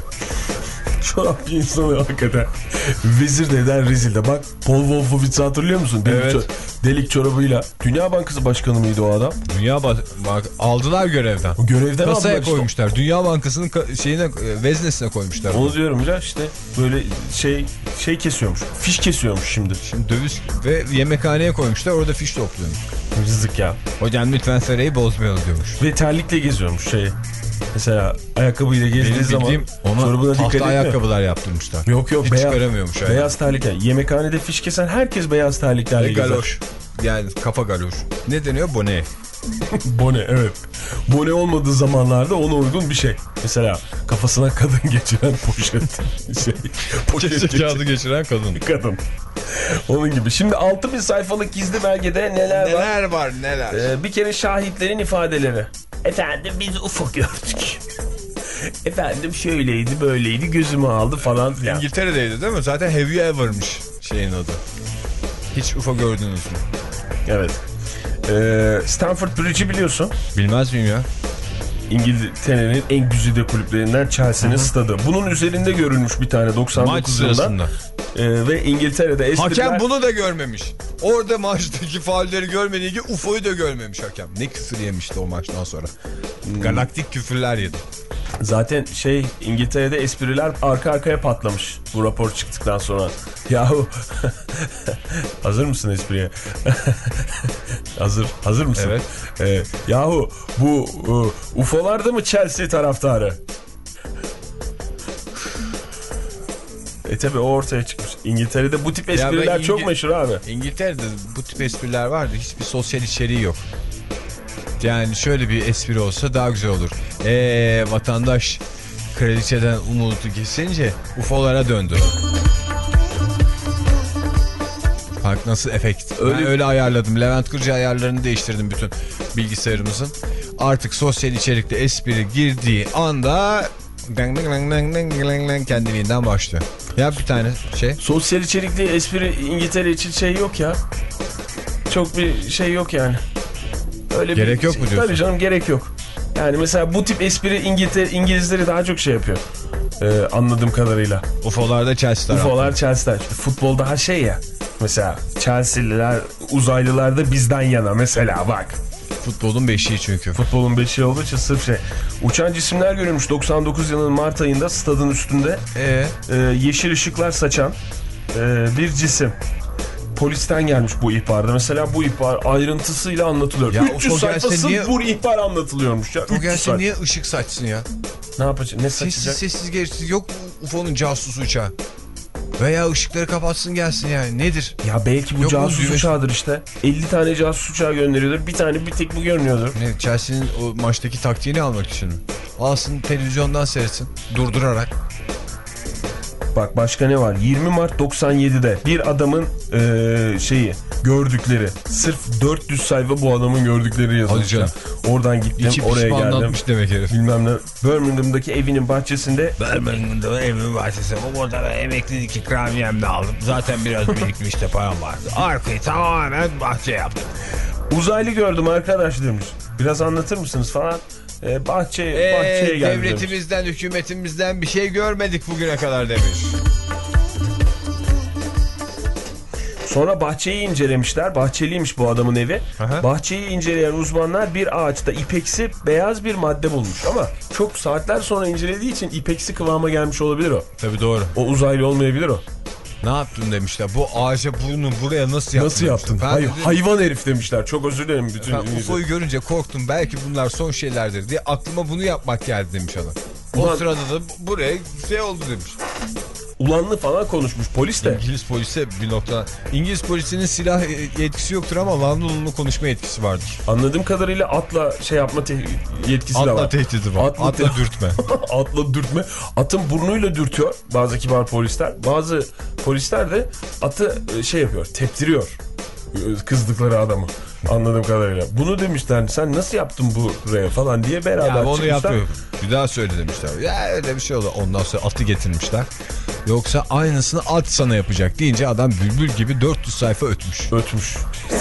Çorap bir insanı hakikaten. Vezir deden rezilde. Bak Paul Wolfowitz'i hatırlıyor musun? Delik, evet. çor delik çorabıyla. Dünya Bankası Başkanı mıydı o adam? Dünya Bank aldılar görevden. O görevden kasaya işte. koymuşlar. Dünya Bankası'nın şeyine, veznesine koymuşlar. Onu bunu. Diyorum ya işte böyle şey şey kesiyormuş. Fiş kesiyormuş şimdi. Şimdi döviz ve yemekhaneye koymuşlar. Orada fiş topluyormuş. Rızık ya. Hocam lütfen sarayı bozmayalım diyormuş. Ve terlikle geziyormuş şey. Mesela ayakkabıyla gezdiği zaman ona tahta ayakkabılar yaptırmışlar. Yok yok. Hiç beyaz, çıkaramıyormuş. Yani. Beyaz terlikler. Yemekhanede fiş kesen herkes beyaz terliklerle gezer. Galoş. Yani kafa galoş. Ne deniyor? Bone. Bone evet. Bone olmadığı zamanlarda ona uygun bir şey. Mesela kafasına kadın geçiren poşet. Şey, poşet kağıdı geçiren kadın. Kadın. Onun gibi. Şimdi altı bin sayfalık gizli belgede neler, neler var? Neler var neler? Ee, bir kere şahitlerin ifadeleri. Efendim biz ufak gördük. Efendim şöyleydi böyleydi gözümü aldı falan filan. İngiltere'deydi değil mi? Zaten Have You Ever'mış şeyin adı. Hiç U F O gördünüz mü? Evet. Ee, Stamford Bridge'i biliyorsun. Bilmez miyim ya? İngiltere'nin en güzide kulüplerinden Chelsea'nin stadı. Bunun üzerinde görülmüş bir tane doksan dokuz yılında. Ee, ve İngiltere'de espriler... Hakem bunu da görmemiş. Orada maçtaki faulleri görmediği gibi U F O'yu da görmemiş hakem. Ne küfür yemişti o maçtan sonra. Hmm. Galaktik küfürler yedi. Zaten şey İngiltere'de espriler arka arkaya patlamış bu rapor çıktıktan sonra. Yahu hazır mısın espriye? hazır hazır mısın? Evet. Ee, yahu bu uh, U F O'lar da mı Chelsea taraftarı? E tabi o ortaya çıkmış. İngiltere'de bu tip espriler İngil- çok meşhur abi. İngiltere'de bu tip espriler vardı. Hiçbir sosyal içeriği yok. Yani şöyle bir espri olsa daha güzel olur. Eee vatandaş kraliçeden umudu kesince U F O'lara döndü. Bak nasıl efekt. Öyle... Ben öyle ayarladım. Levent Kırcı ayarlarını değiştirdim bütün bilgisayarımızın. Artık sosyal içerikte espri girdiği anda kendiliğinden başlıyor. Ya bir tane şey. Sosyal içerikli espri İngiltere için şey yok ya. Çok bir şey yok yani. Öyle gerek bir yok şey. mu diyorsun? Tabii canım, gerek yok. Yani mesela bu tip espri İngiltere, İngilizleri daha çok şey yapıyor. Ee, anladığım kadarıyla. U F O'larda Chelsea tarafı. U F O'lar Chelsea'den. İşte futbol daha şey ya. Mesela Chelsea'liler, uzaylılar da bizden yana mesela bak. Futbolun beşiği çünkü. Futbolun beşiği olduğu için sırf şey. Uçan cisimler görülmüş doksan dokuz yılının Mart ayında stadın üstünde. Ee? E, yeşil ışıklar saçan e, bir cisim. Polisten gelmiş bu ihbarda. Mesela bu ihbar ayrıntısıyla anlatılıyor. Ya, üç yüz sayfası niye... bu ihbar anlatılıyormuş ya. O gelsin niye ışık saçsın ya? Ne yapacak? Ne saçacak? Sessiz sessiz gerisiz yok mu U F O'nun casus uçağı? Veya ışıkları kapatsın gelsin yani. Nedir? Ya belki bu yok, casus uçağıdır işte. elli tane casus uçağı gönderiyordur. Bir tane bir tek bu görünüyordur. Ne, Chelsea'nin o maçtaki taktiğini almak için mi? Alsın televizyondan seyretsin. Durdurarak. Bak başka ne var? yirmi Mart doksan yedide bir adamın ee, şeyi gördükleri. Sırf dört yüz sayfa bu adamın gördükleri yazılmış. Oradan gittim İki oraya geldim. anlatmış demek herif. Bilmem ne. Birmingham'daki evinin bahçesinde. Birmingham'da evinin bahçesinde. Orada ben emeklilik ikramiyemle aldım. Zaten biraz birikmişti param vardı. Arkayı tamamen bahçe yaptım. Uzaylı gördüm arkadaş demiş. Biraz anlatır mısınız falan. Ee, bahçe, ee, bahçeye geldim. Devletimizden, demiş. Hükümetimizden bir şey görmedik bugüne kadar demiş. Sonra bahçeyi incelemişler. Bahçeliymiş bu adamın evi. Aha. Bahçeyi inceleyen uzmanlar bir ağaçta ipeksi beyaz bir madde bulmuş. Ama çok saatler sonra incelediği için ipeksi kıvama gelmiş olabilir o. Tabii doğru. O uzaylı olmayabilir o. Ne yaptın demişler. Bu ağaca bunu buraya nasıl yaptın? Nasıl yaptın? Hay hayvan herif demişler. Çok özür dilerim. Bütün ben U F O'yu görünce korktum. Belki bunlar son şeylerdir diye aklıma bunu yapmak geldi demiş adam. O Ulan... sırada da buraya şey oldu demiş. Ulanlı falan konuşmuş polis de. İngiliz polise bir nokta. İngiliz polisinin silah yetkisi yoktur ama lanlulunlu konuşma yetkisi vardır. Anladığım kadarıyla atla şey yapma yetkisi atla de var. Atla tehdidi var. Atla, atla dürtme. Atla dürtme. Atın burnuyla dürtüyor bazı kibar polisler. Bazı polisler de atı şey yapıyor, teptiriyor kızdıkları adamı. Anladığım kadarıyla. Bunu demişler, sen nasıl yaptın buraya falan diye beraber ya onu çıkmışlar. Yapıyor. Bir daha söyle demişler. Ya öyle bir şey oldu. Ondan sonra atı getirmişler. Yoksa aynısını at sana yapacak deyince adam bülbül gibi dört yüz sayfa ötmüş. Ötmüş.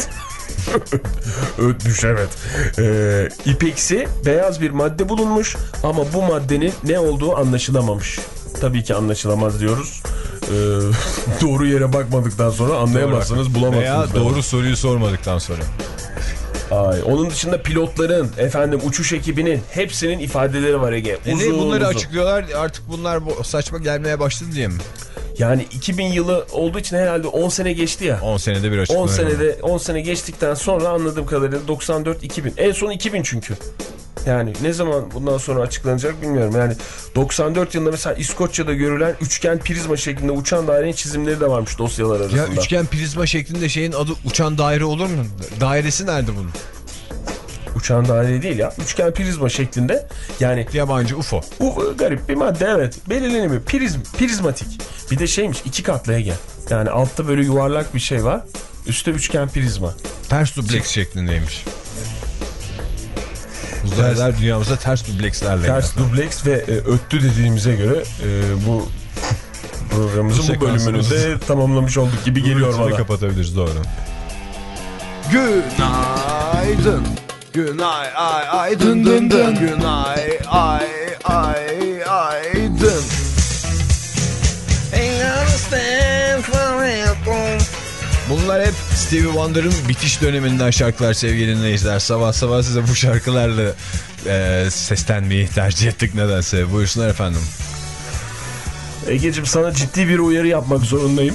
Ötmüş evet. Ee, ipeksi beyaz bir madde bulunmuş ama bu maddenin ne olduğu anlaşılamamış. Tabii ki anlaşılamaz diyoruz. Ee, doğru yere bakmadıktan sonra anlayamazsınız, bulamazsınız. Veya doğru ben. soruyu sormadıktan sonra. Ay, onun dışında pilotların, efendim uçuş ekibinin hepsinin ifadeleri var Ege. Uzun, e bunları uzun. açıklıyorlar artık, bunlar saçma gelmeye başladı diye mi? Yani iki bin yılı olduğu için herhalde on sene geçti ya. on senede bir açıklama. on senede on sene geçtikten sonra anladığım kadarıyla doksan dört iki bin. En son iki bin çünkü. Yani ne zaman bundan sonra açıklanacak bilmiyorum. Yani doksan dört yılında mesela İskoçya'da görülen üçgen prizma şeklinde uçan dairenin çizimleri de varmış dosyalar arasında. Ya üçgen prizma şeklinde şeyin adı uçan daire olur mu? Dairesi nerede bunun? Uçan daire değil ya. Üçgen prizma şeklinde. Yani yabancı U F O. U F O garip bir madde, evet. Belirlenimi prizm, prizmatik. Bir de şeymiş, iki katlı Ege. Yani altta böyle yuvarlak bir şey var. Üstte üçgen prizma. Ters dubleks şeklindeymiş. Uzaylılar dünyamıza ters dublekslerle. Ters yani. Dubleks ve e, öttü dediğimize göre e, bu programımızın bu, bu bölümünü de tamamlamış olduk gibi geliyor bana. Kapatabiliriz, doğru. Günaydın. Günay ay ay dın dın dın. Günay ay ay ay dın. Bunlar hep Stevie Wonder'ın bitiş döneminden şarkılar sevgili dinleyiciler. Sabah sabah size bu şarkılarla e, seslenmeyi tercih ettik nedense. Buyursunlar efendim. Egeciğim, sana ciddi bir uyarı yapmak zorundayım.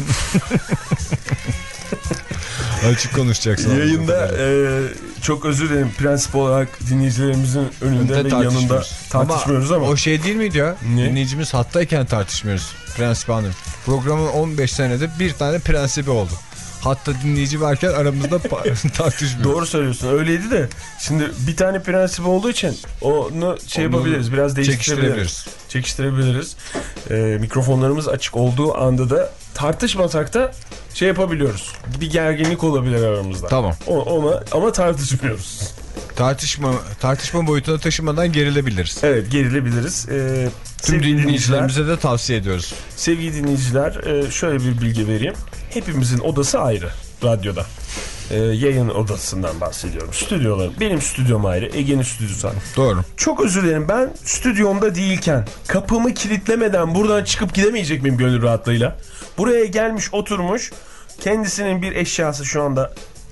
Açık konuşacaksın. Yayında e, çok özür dilerim, prensip olarak dinleyicilerimizin önünde ve yanında tartışmıyoruz ama, ama o şey değil miydi ya? Ne? Dinleyicimiz hattayken tartışmıyoruz. Prensip anladım. Programın on beş senede bir tane prensibi oldu. hatta dinleyici varken aramızda tartışmıyoruz. Doğru söylüyorsun, öyleydi de şimdi bir tane prensip olduğu için onu şey onu yapabiliriz, biraz değiştirebiliriz. Çekiştirebiliriz. Ee, mikrofonlarımız açık olduğu anda da tartışmasak da şey yapabiliyoruz. Bir gerginlik olabilir aramızda. Tamam. O, ona, ama tartışmıyoruz. Tartışma tartışma boyutuna taşımadan gerilebiliriz. Evet, gerilebiliriz. Ee, Tüm dinleyicilerimize de tavsiye ediyoruz. Sevgili dinleyiciler, e, şöyle bir bilgi vereyim. Hepimizin odası ayrı radyoda. E, yayın odasından bahsediyorum. Stüdyolarım. Benim stüdyom ayrı. Ege'nin stüdyosu ayrı. Doğru. Çok özür dilerim. Ben stüdyomda değilken kapımı kilitlemeden buradan çıkıp gidemeyecek miyim gönül rahatlığıyla? Buraya gelmiş, oturmuş. Kendisinin bir eşyası şu anda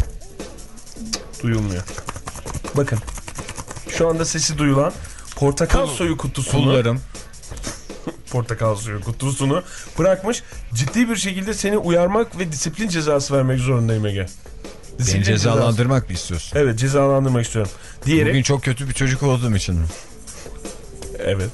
duyulmuyor. Bakın. Şu anda sesi duyulan portakal suyu kutusunu. Pullarım. Portakal suyu kutusunu bırakmış. Ciddi bir şekilde seni uyarmak ve disiplin cezası vermek zorundayım Ege. Beni cezalandırmak cezası mı istiyorsun? Evet, cezalandırmak istiyorum. Diyerek... Bugün çok kötü bir çocuk olduğum için mi? Evet.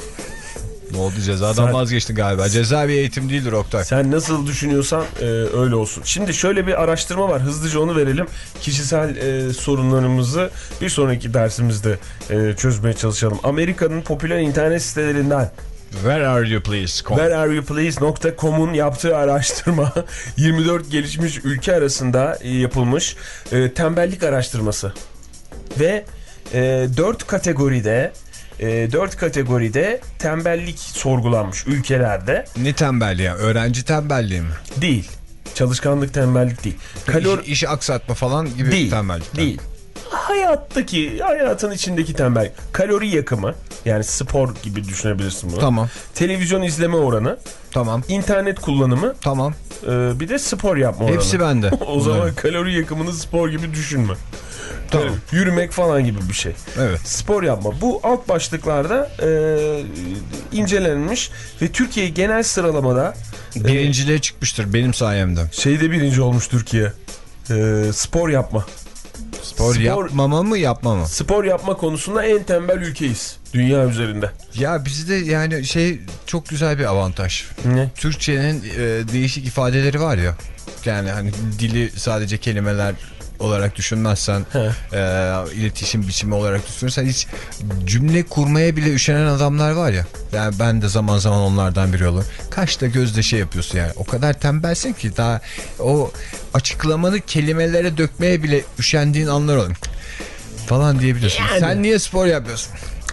Ne oldu, cezadan sen... vazgeçtin galiba. Ceza bir eğitim değildir Oktay. Sen nasıl düşünüyorsan e, öyle olsun. Şimdi şöyle bir araştırma var. Hızlıca onu verelim. Kişisel e, sorunlarımızı bir sonraki dersimizde e, çözmeye çalışalım. Amerika'nın popüler internet sitelerinden Where are you please? Com. Where are you please nokta com'un yaptığı araştırma yirmi dört gelişmiş ülke arasında yapılmış e, tembellik araştırması. Ve e, dört kategoride e, dört kategoride tembellik sorgulanmış ülkelerde. Ne tembelliği? Öğrenci tembelliği mi? Değil. Çalışkanlık tembellik değil. Kalor... İş, işi aksatma falan gibi değil, tembellik. Değil. Hayattaki, hayatın içindeki tembellik. Kalori yakımı, yani spor gibi düşünebilirsin bunu. Tamam. Televizyon izleme oranı. Tamam. İnternet kullanımı. Tamam. Ee, bir de spor yapma oranı. Hepsi bende. O zaman evet. Kalori yakımını spor gibi düşünme. Tamam. Yani yürümek falan gibi bir şey. Evet. Spor yapma. Bu alt başlıklarda e, incelenmiş ve Türkiye genel sıralamada birinciliğe e, çıkmıştır benim sayemde. Şeyde birinci olmuş Türkiye. E, spor yapma. Spor, spor yapmama mı yapma mı? Spor yapma konusunda en tembel ülkeyiz dünya üzerinde. Ya bizde yani şey çok güzel bir avantaj. Ne? Türkçenin e, değişik ifadeleri var ya. Yani hani dili sadece kelimeler olarak düşünmezsen, e, iletişim biçimi olarak düşünürsen hiç cümle kurmaya bile üşenen adamlar var ya. Yani ben de zaman zaman onlardan biri olurum. Kaşla gözle şey yapıyorsun yani. O kadar tembelsin ki daha o açıklamanı kelimelere dökmeye bile üşendiğin anlar olur. Falan diyebiliyorsun. Yani. Sen niye spor yapıyorsun?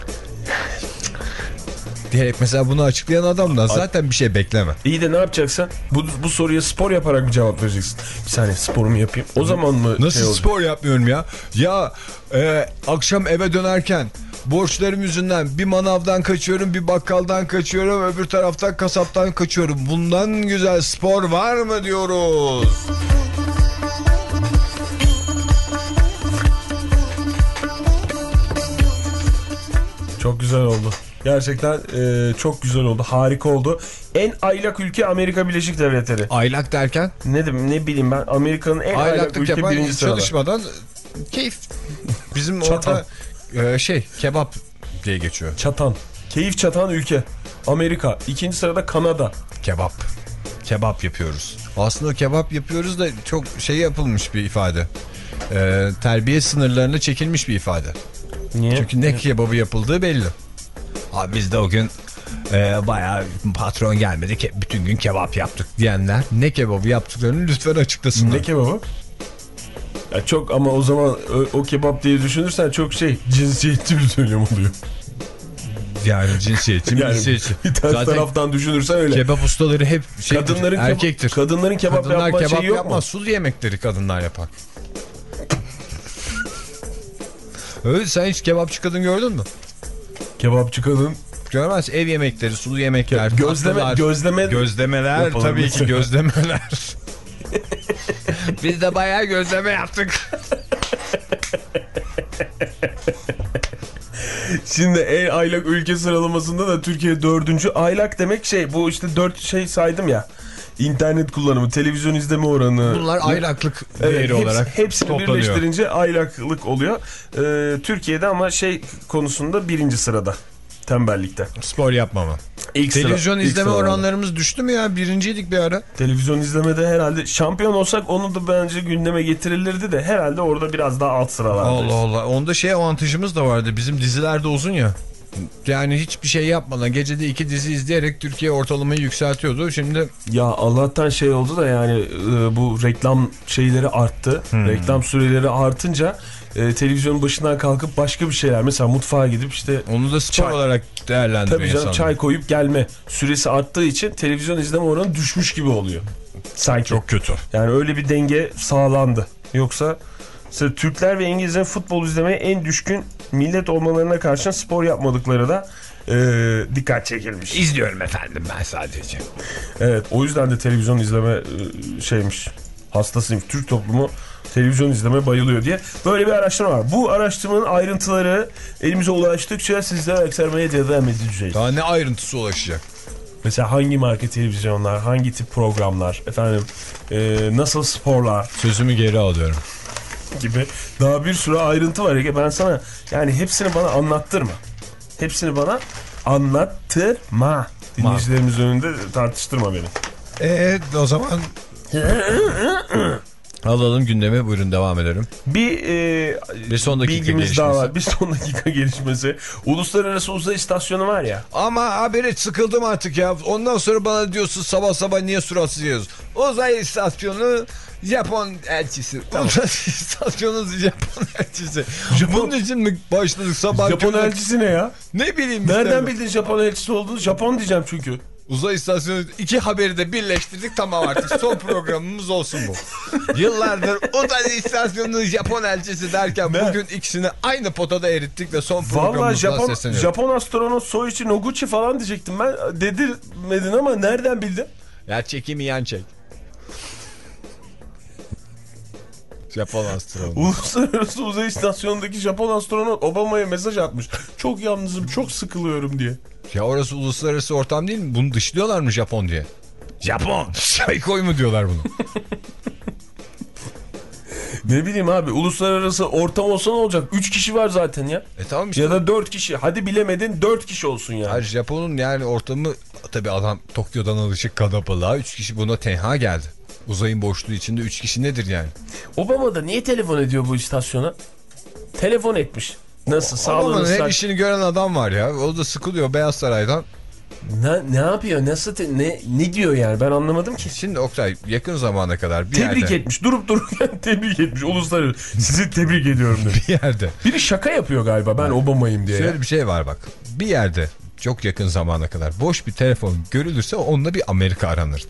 Diyerek mesela bunu açıklayan adamdan zaten bir şey bekleme. İyi de ne yapacaksın? Bu, bu soruya spor yaparak mı cevap vereceksin? Bir saniye, sporumu yapayım. O zaman mı? Nasıl şey spor yapmıyorum ya? Ya e, akşam eve dönerken borçlarım yüzünden bir manavdan kaçıyorum, bir bakkaldan kaçıyorum, öbür taraftan kasaptan kaçıyorum. Bundan güzel spor var mı diyoruz? Çok güzel oldu. Gerçekten e, çok güzel oldu. Harika oldu. En aylak ülke Amerika Birleşik Devletleri. Aylak derken? Ne dedim, ne bileyim ben. Amerika'nın en aylak, aylak ülke yapan, birinci sırada. Çalışmadan keyif. Bizim çatan. Orada e, şey kebap diye geçiyor. Çatan. Keyif çatan ülke. Amerika. İkinci sırada Kanada. Kebap. Kebap yapıyoruz. Aslında kebap yapıyoruz da çok şey yapılmış bir ifade. E, terbiye sınırlarına çekilmiş bir ifade. Niye? Çünkü ne kebabı yapıldığı belli. Abi biz de o gün e, bayağı patron gelmedi ki bütün gün kebap yaptık diyenler ne kebabı yaptıklarını lütfen açıklasınlar. Ne kebabı? Ya çok ama o zaman o, o kebap diye düşünürsen çok şey cinsiyetçi bir söylem oluyor. Yani cinsiyetçi mi? Yani cinsiyetçi. Bir ters zaten taraftan düşünürsen öyle. Kebap ustaları hep şeydir, kadınların erkektir. Keba, kadınların kebap Kadınlar yapma kebap şeyi yok yapmaz, mu? Sulu yemekleri kadınlar yapar. Öyle, sen hiç kebapçı kadın gördün mü? Kebapçı kadın görmez. Ev yemekleri, sulu yemekler, gözleme, tatlılar, gözleme gözlemeler tabii mesela. Ki gözlemeler. Biz de bayağı gözleme yaptık. Şimdi en aylak ülke sıralamasında da Türkiye dördüncü. Aylak demek şey, bu işte dört şey saydım ya. İnternet kullanımı, televizyon izleme oranı. Bunlar aylaklık değeri evet, hepsi, olarak hepsini toplanıyor. Birleştirince aylaklık oluyor. Ee, Türkiye'de ama şey konusunda birinci sırada. tembellikten. Spor yapmama. İlk Televizyon sıra, izleme ilk oranlarımız düştü mü ya? Birinciydik bir ara. Televizyon izlemede herhalde şampiyon olsak onu da bence gündeme getirilirdi de herhalde orada biraz daha alt sıralardayız. Allah Allah. Onda şey avantajımız da vardı. Bizim diziler de uzun ya. Yani hiçbir şey yapmadan gecede iki dizi izleyerek Türkiye ortalamayı yükseltiyordu. Şimdi ya Allah'tan şey oldu da yani e, bu reklam şeyleri arttı. Hmm. Reklam süreleri artınca e, televizyonun başından kalkıp başka bir şeyler, mesela mutfağa gidip işte onu da spor çay olarak değerlendiriyor. Tabii canım, çay koyup gelme süresi arttığı için televizyon izleme oranı düşmüş gibi oluyor. Sanki. Çok kötü. Yani öyle bir denge sağlandı. Yoksa işte Türkler ve İngilizlerin futbol izlemeye en düşkün millet olmalarına karşın spor yapmadıkları da e, dikkat çekilmiş. İzliyorum efendim ben sadece. Evet, o yüzden de televizyon izleme e, şeymiş, hastasıymış. Türk toplumu televizyon izleme bayılıyor diye böyle bir araştırma var. Bu araştırmanın ayrıntıları elimize ulaştıkça sizlere aktarmaya devam edeceğiz. Daha ne ayrıntısı ulaşacak? Mesela hangi marka televizyonlar, hangi tip programlar, efendim e, nasıl sporlar. Sözümü geri alıyorum. Gibi daha bir sürü ayrıntı var. Ben sana yani hepsini bana anlattırma. Hepsini bana anlattırma. Dinleyicilerimiz önünde tartıştırma beni. Evet, o zaman alalım gündeme, buyurun devam edelim. Bir, e, bir son dakika bilgimiz gelişmesi. daha var. Bir son dakika gelişmesi. Uluslararası Uzay İstasyonu var ya. Ama haberi sıkıldım artık ya. Ondan sonra bana diyorsun sabah sabah niye suratsız yiyoruz. Uzay İstasyonu Japon elçisi. Tamam. Uzay İstasyonu Japon elçisi. Japon... Bunun için mi başladık sabah? Japon günlük... elçisi ne ya? Ne bileyim. Nereden işte. bildin Japon elçisi olduğunu? Japon diyeceğim çünkü. Uzay istasyonu, iki haberi de birleştirdik, tamam artık son programımız olsun bu. Yıllardır uzay istasyonu Japon elçisi derken ne? Bugün ikisini aynı potada erittik ve son programımızdan sesleniyoruz. Japon astronot Soichi Noguchi falan diyecektim ben, dedirmedin ama nereden bildin? Ya çekimi yan çek. Japon astronot. Uluslararası Uzay İstasyonu'ndaki Japon astronot Obama'ya mesaj atmış. Çok yalnızım, çok sıkılıyorum diye. Ya orası uluslararası ortam değil mi? Bunu dışlıyorlar mı Japon diye? Japon! Çay koy mu diyorlar bunu? Ne bileyim abi, uluslararası ortam olsa ne olacak? Üç kişi var zaten ya. E tamam işte. Ya da dört kişi. Hadi bilemedin dört kişi olsun yani. Hayır, Japon'un yani ortamı, tabii adam Tokyo'dan alışık kalabalığa, üç kişi buna tenha geldi. Uzayın boşluğu içinde üç kişi nedir yani? Obama da niye telefon ediyor bu istasyona? Telefon etmiş. Nasıl, sağlığınız? Her işini gören adam var ya. O da sıkılıyor Beyaz Saray'dan. Ne, ne yapıyor? Nasıl te, ne ne diyor yani? Ben anlamadım ki. Şimdi Oktay yakın zamana kadar bir tebrik yerde... etmiş. Durup dururken tebrik etmiş. Uluslararası. Sizi tebrik ediyorum demiş. Bir yerde. Biri şaka yapıyor galiba. Ben Obama'yım diye. Şöyle ya. bir şey var bak. Bir yerde çok yakın zamana kadar boş bir telefon görülürse onunla bir Amerika aranırdı.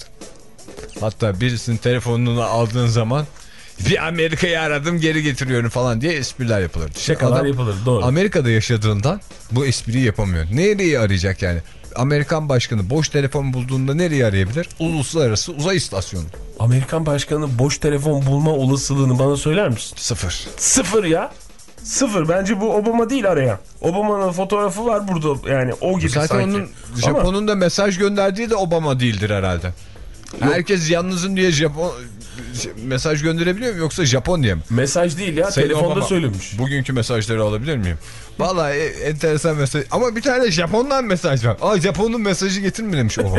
Hatta birisinin telefonunu aldığın zaman bir Amerika'yı aradım geri getiriyorum falan diye espriler yapılırdı. Şakalar adam yapılır, doğru. Amerika'da yaşadığından bu espriyi yapamıyor. Nereyi arayacak yani? Amerikan başkanı boş telefon bulduğunda nereye arayabilir? Uluslararası Uzay İstasyonu. Amerikan başkanı boş telefon bulma olasılığını bana söyler misin? Sıfır. Sıfır ya. Sıfır. Bence bu Obama değil arayan. Obama'nın fotoğrafı var burada. Yani o gibi zaten sanki. Onun, Japon'un Ama... da mesaj gönderdiği de Obama değildir herhalde. Yok. Herkes yalnızım diye Japon mesaj gönderebiliyor mu yoksa Japon diye mi? Mesaj değil ya, Sayın telefonda Obama, söylemiş. Bugünkü mesajları alabilir miyim? Vallahi enteresan mesaj. Ama bir tane Japon'dan mesaj var. Aa, Japon'un mesajı getirme demiş Obama.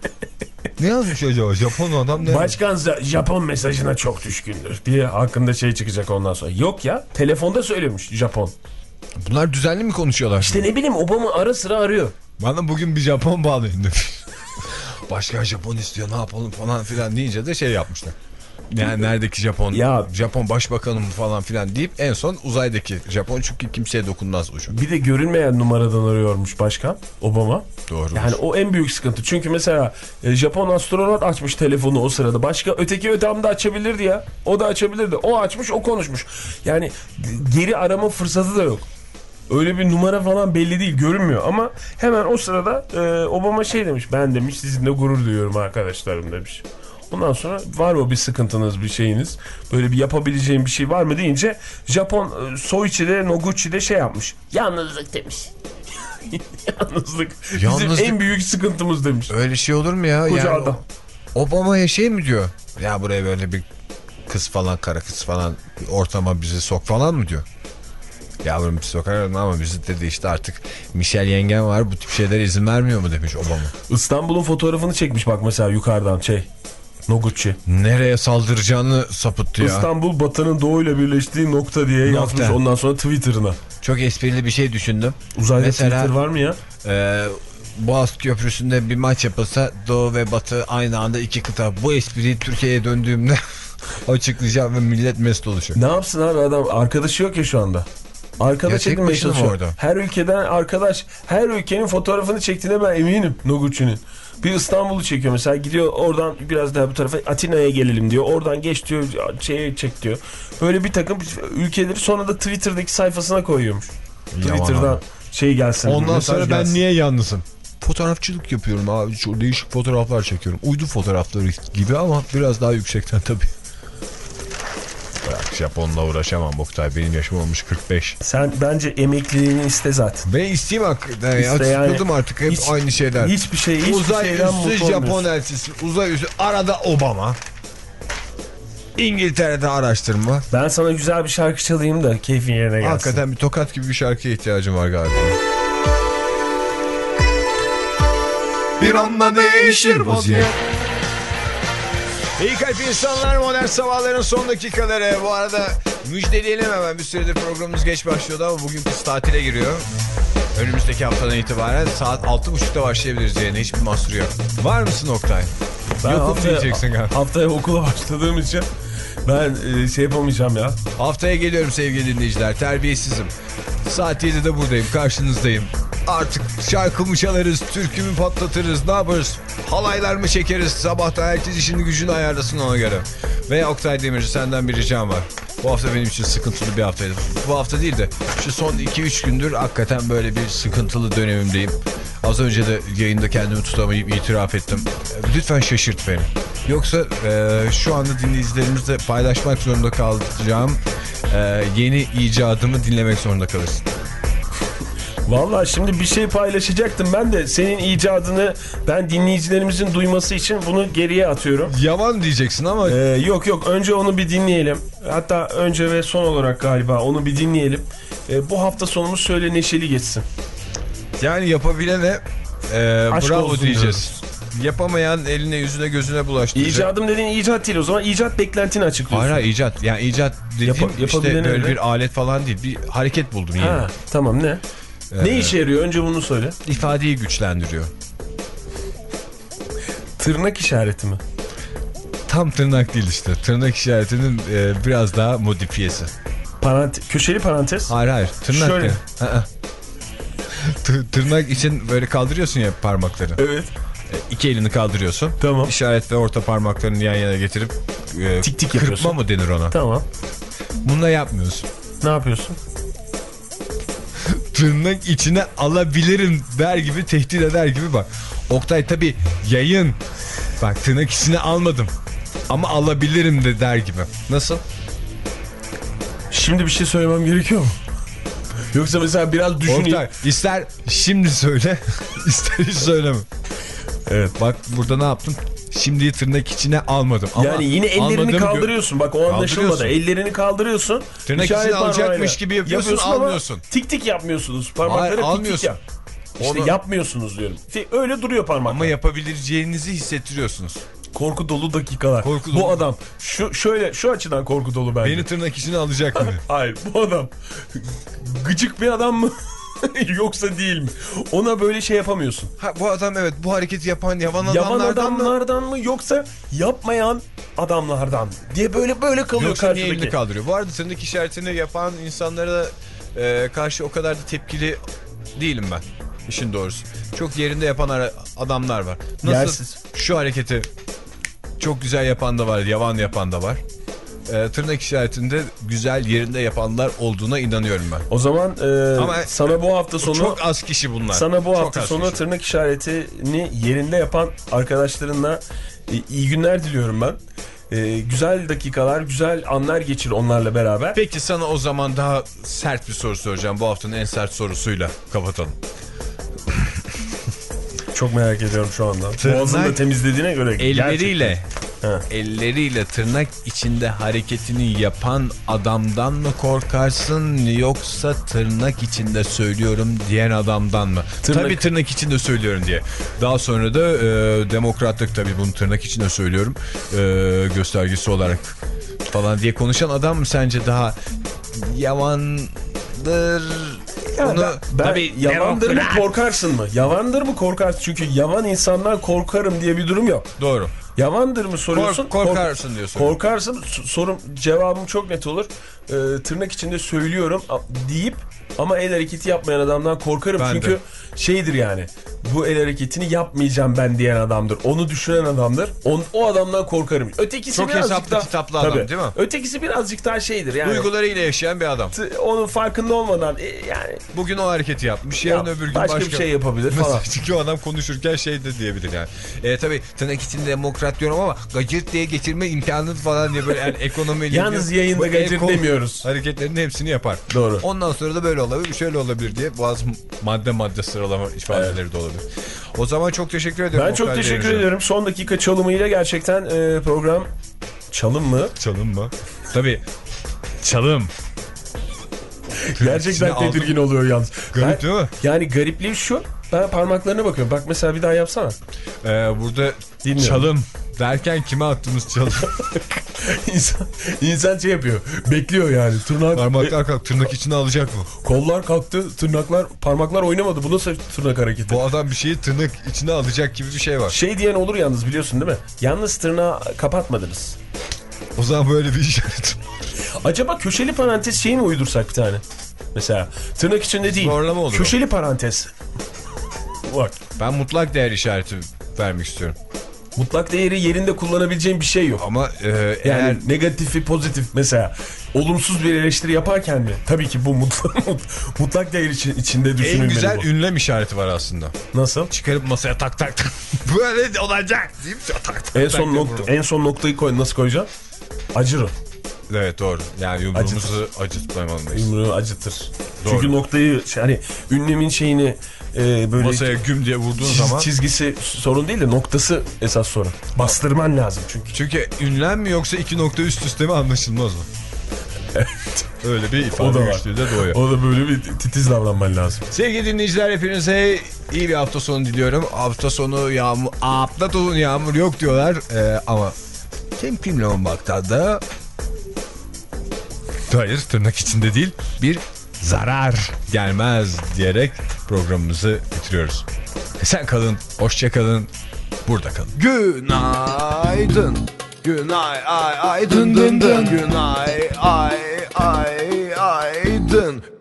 Ne yazmış acaba? Japon adam ne? Başkan Japon mesajına çok düşkündür diye hakkında şey çıkacak ondan sonra. Yok ya, telefonda söylemiş Japon. Bunlar düzenli mi konuşuyorlar? İşte ne bileyim, Obama ara sıra arıyor. Bana bugün bir Japon bağlayın demiş. Başkan Japon istiyor, ne yapalım falan filan deyince de şey yapmışlar. Yani neredeki Japon, ya, Japon başbakanım falan filan deyip en son uzaydaki Japon, çünkü kimseye dokunmaz ucu. Bir de görünmeyen numaradan arıyormuş başkan Obama. Doğru. Yani o en büyük sıkıntı. Çünkü mesela e, Japon astronot açmış telefonu o sırada. Başka öteki ötem de açabilirdi ya. O da açabilirdi. O açmış, o konuşmuş. Yani geri arama fırsatı da yok. Öyle bir numara falan belli değil, görünmüyor ama hemen o sırada e, Obama şey demiş, ben demiş sizinle gurur duyuyorum arkadaşlarım demiş. Ondan sonra var mı bir sıkıntınız, bir şeyiniz, böyle bir yapabileceğim bir şey var mı deyince Japon e, Soichi de Noguchi de şey yapmış, yalnızlık demiş. Yalnızlık Yalnızlık bizim en büyük sıkıntımız demiş. Öyle şey olur mu ya? Koca yani adam. Obama'ya şey mi diyor? Ya buraya böyle bir kız falan, kara kız falan ortama bizi sok falan mı diyor? Yavrum sokarım ama bizi dedi işte artık Michel yengen var, bu tip şeylere izin vermiyor mu demiş Obama. İstanbul'un fotoğrafını çekmiş bak mesela yukarıdan şey. Noguchi. Nereye saldıracağını sapıttı ya. İstanbul Batı'nın doğuyla birleştiği nokta diye Nokta. yazmış ondan sonra Twitter'ına. Çok esprili bir şey düşündüm. Uzayda mesela, Twitter var mı ya? E, Boğaz Köprüsü'nde bir maç yapılsa Doğu ve Batı aynı anda iki kıta. Bu espriyi Türkiye'ye döndüğümde açıklayacağım ve millet mest olacak. Ne yapsın abi adam, arkadaşı yok ya şu anda. Arkadaş edinmeye çalışıyor. Orada? Her ülkeden arkadaş, her ülkenin fotoğrafını çektiğine ben eminim Noguchi'nin. Bir İstanbul'u çekiyor mesela, gidiyor oradan biraz daha bu tarafa Atina'ya gelelim diyor. Oradan geç diyor, şeye çek diyor. Böyle bir takım ülkeleri sonra da Twitter'daki sayfasına koyuyormuş. Yaman Twitter'dan abi. şey gelsin. Ondan sonra ben gelsin. niye yalnızım? Fotoğrafçılık yapıyorum abi. Çok değişik fotoğraflar çekiyorum. Uydu fotoğrafları gibi ama biraz daha yüksekten tabii. Bırak, Japonla uğraşamam Oktay. Benim yaşım olmuş kırk beş. Sen bence emekliliğini iste zaten. Ben isteyeyim hakikaten ya. İste yani. Sıkıldım artık hep Hiç, aynı şeyler. Hiçbir şey, hiçbir uzay şeyden üstü mutlu Japon olmuyorsun. elçisi. Uzay üstü arada Obama. İngiltere'de araştırma. Ben sana güzel bir şarkı çalayım da keyfin yerine gelsin. Hakikaten bir tokat gibi bir şarkıya ihtiyacım var galiba. Bir anda değişir vaziyet. İyi kalp insanlar, modern sabahların son dakikaları. Bu arada müjdeleyelim hemen, bir süredir programımız geç başlıyordu ama bugün kız tatile giriyor. Önümüzdeki haftadan itibaren saat altı buçukta başlayabiliriz yani, hiçbir mahsur yok. Var mısın Oktay? Ben Yokum haftaya, diyeceksin galiba. haftaya okula başladığım için ben e, şey yapamayacağım ya. Haftaya geliyorum sevgili dinleyiciler, terbiyesizim. Saat yedide buradayım, karşınızdayım. Artık şarkı mı çalarız, türkü mü patlatırız, ne yaparız? Halaylar mı çekeriz? Sabahta herkes işini gücünü ayarlasın ona göre. Ve Oktay Demirci, senden bir ricam var. Bu hafta benim için sıkıntılı bir haftaydı. Bu hafta değil de şu son iki üç gündür hakikaten böyle bir sıkıntılı dönemimdeyim. Az önce de yayında kendimi tutamayıp itiraf ettim. Lütfen şaşırt beni. Yoksa e, şu anda dinleyicilerimizle paylaşmak zorunda kalacağım e, yeni icadımı dinlemek zorunda kalırsın. Vallahi şimdi bir şey paylaşacaktım ben de, senin icadını ben dinleyicilerimizin duyması için bunu geriye atıyorum. Yaman diyeceksin ama. Ee, yok yok, önce onu bir dinleyelim. Hatta önce ve son olarak galiba onu bir dinleyelim. Ee, bu hafta sonumuz şöyle neşeli geçsin. Yani yapabilene e, bravo diyeceğiz. Diyoruz. Yapamayan eline yüzüne gözüne bulaştıracak. İcadım dediğin icat değil o zaman, icat beklentini açıklıyorsun. Hayır icat, yani icat dediğim Yap işte böyle öyle. bir alet falan değil, bir hareket buldum yeni. Ha, tamam, ne? Ee, ne işe yarıyor, önce bunu söyle. İfadeyi güçlendiriyor. Tırnak işareti mi? Tam tırnak değil işte, tırnak işaretinin e, biraz daha modifiyesi. Parante köşeli parantez. Hayır hayır, tırnak Şöyle. Tırnak için böyle kaldırıyorsun ya parmakları. Evet. İki elini kaldırıyorsun. Tamam. İşaret ve orta parmaklarını yan yana getirip e, Tik tik kırpma yapıyorsun. mı denir ona? Tamam. Bunu yapmıyorsun. Ne yapıyorsun? Tırnak içine alabilirim der gibi, tehdit eder gibi bak. Oktay tabii yayın. Bak, tırnak içine almadım ama alabilirim de der gibi. Nasıl? Şimdi bir şey söylemem gerekiyor mu? Yoksa mesela biraz düşüneyim. Oktay ister şimdi söyle ister hiç söyleme. Evet. Bak burada ne yaptım? Şimdiyi tırnak içine almadım. Ama yani yine ellerini kaldırıyorsun. Bak o anlaşılmadı. Ellerini kaldırıyorsun. Tırnak içine alacakmış gibi yapıyorsun, yapıyorsun almıyorsun. Tik tik yapmıyorsunuz. Parmakları Hayır, tik tik yap. İşte onu... yapmıyorsunuz diyorum. Öyle duruyor parmaklar. Ama yapabileceğinizi hissettiriyorsunuz. Korku dolu dakikalar. Korku bu dolu. Adam şu şöyle şu açıdan korku dolu bence. Beni tırnak içine alacak mı? Hayır, bu adam gıcık bir adam mı? Yoksa değil mi? Ona böyle şey yapamıyorsun. Ha, bu adam evet bu hareketi yapan yavan adamlardan, yavan adamlardan mı? mı yoksa yapmayan adamlardan diye böyle böyle kalıyor yoksa karşıdaki. Yoksa niye elini kaldırıyor? Bu arada tırnak işaretini yapan insanlara da, e, karşı o kadar da tepkili değilim ben. İşin doğrusu. Çok yerinde yapan adamlar var. Nasıl? Yersiz. Şu hareketi çok güzel yapan da var, yavan yapan da var. E, tırnak işaretinde güzel yerinde yapanlar olduğuna inanıyorum ben. O zaman e, Ama sana bu hafta sonu çok az kişi bunlar. Sana bu çok hafta sonu kişi. Tırnak işaretini yerinde yapan arkadaşlarınla e, iyi günler diliyorum ben. E, güzel dakikalar, güzel anlar geçir onlarla beraber. Peki sana o zaman daha sert bir soru soracağım. Bu haftanın en sert sorusuyla kapatalım. Çok merak ediyorum şu anda. Boğazını da temizlediğine göre. Elleriyle Ha. elleriyle tırnak içinde hareketini yapan adamdan mı korkarsın yoksa tırnak içinde söylüyorum diyen adamdan mı? Tırnak... Tabii tırnak içinde söylüyorum diye. Daha sonra da e, demokratlık tabii bunu tırnak içinde söylüyorum e, göstergesi olarak falan diye konuşan adam mı sence daha yavandır? Ya Onu, ben, ben tabii yavandır mı korkarsın mı? Yavandır mı korkarsın? Çünkü yavan insandan korkarım diye bir durum yok. Doğru. Yavandır mı soruyorsun? Kork, korkarsın Kork, diyorsun. Korkarsın. Sorum cevabım çok net olur. Ee, tırnak içinde söylüyorum deyip ama el hareketi yapmayan adamdan korkarım. Ben Çünkü de. şeydir yani. Bu el hareketini yapmayacağım ben diyen adamdır. Onu düşünen adamdır. On, o adamdan korkarım. Ötekisi çok birazcık hesaplı daha, kitaplı adam tabii, değil mi? Ötekisi birazcık daha şeydir yani. Duygularıyla yaşayan bir adam. Onun farkında olmadan e, yani. Bugün o hareketi yapmış. Yarın ya, öbür gün başka, başka bir şey yapabilir falan. Çünkü o adam konuşurken şey de diyebilir yani. E, tabii tırnak içinde demokrat diyorum ama gacırt diye geçirme imkanı falan diye böyle yani ekonomiyle. Yalnız yayında gacırt demiyoruz. Hareketlerin hepsini yapar. Doğru. Ondan sonra da böyle olabilir, şöyle olabilir diye bazı madde madde sıralama ifadeleri evet. de olabilir. O zaman çok teşekkür ediyorum. Ben çok teşekkür ediyorum. Son dakika çalımıyla gerçekten e, program çalım mı? Çalım mı? Tabii. Çalım. Gerçekten tedirgin oluyor yalnız. Garip ben, değil mi? Yani garipliği şu. Ben parmaklarına bakıyorum. Bak mesela bir daha yapsana. Ee, burada Dinliyorum. Çalım derken kime attığımız çalım? insan, insan şey yapıyor. Bekliyor yani. Tırnak, Parmaklar kalk. Tırnak içine alacak mı? Kollar kalktı. Tırnaklar, parmaklar oynamadı. Bu nasıl tırnak hareketi? Bu adam bir şeyi tırnak içine alacak gibi bir şey var. Şey diyen olur yalnız biliyorsun değil mi? Yalnız tırnağı kapatmadınız. O zaman böyle bir işaret. Acaba köşeli parantez şeyi mi uydursak bir tane? Mesela tırnak içinde değil. Zorlama olur. Köşeli o. Parantez. Bak. Ben mutlak değer işareti vermek istiyorum. Mutlak değeri yerinde kullanabileceğim bir şey yok. Ama e, yani eğer... negatifi pozitif mesela olumsuz bir eleştiri yaparken mi? Tabii ki bu mutlak, mutlak değer için, içinde düşünülmeli. En güzel bu. ünlem işareti var aslında. Nasıl? Çıkarıp masaya tak tak tak. Böyle olacak. Deyip, tak, tak, en, son nokta, en son noktayı koy. Nasıl koyacaksın? Acır. Evet doğru. Yani yumruğumuzu acıtmamalıyız. Yumruğu acıtır. Doğru. Çünkü noktayı hani ünlemin şeyini e, böyle masaya güm diye vurduğun çiz, zaman çizgisi sorun değil de noktası esas sorun. Bastırman lazım çünkü. Çünkü ünlem mi yoksa iki nokta üst üste mi anlaşılmaz mı? Evet. Öyle bir ifade güçlüğü de doğuyor. O da böyle bir titiz davranman lazım. Sevgili dinleyiciler hepinize iyi bir hafta sonu diliyorum. Hafta sonu yağmur, hafta sonu yağmur yok diyorlar ee, ama temkinli olmakta da hayır tırnak içinde değil bir zarar gelmez diyerek programımızı bitiriyoruz. Sen kalın, hoşça kalın, burada kalın. Günaydın. Günay ay ay dın dın dın. Günay ay ay ay dın.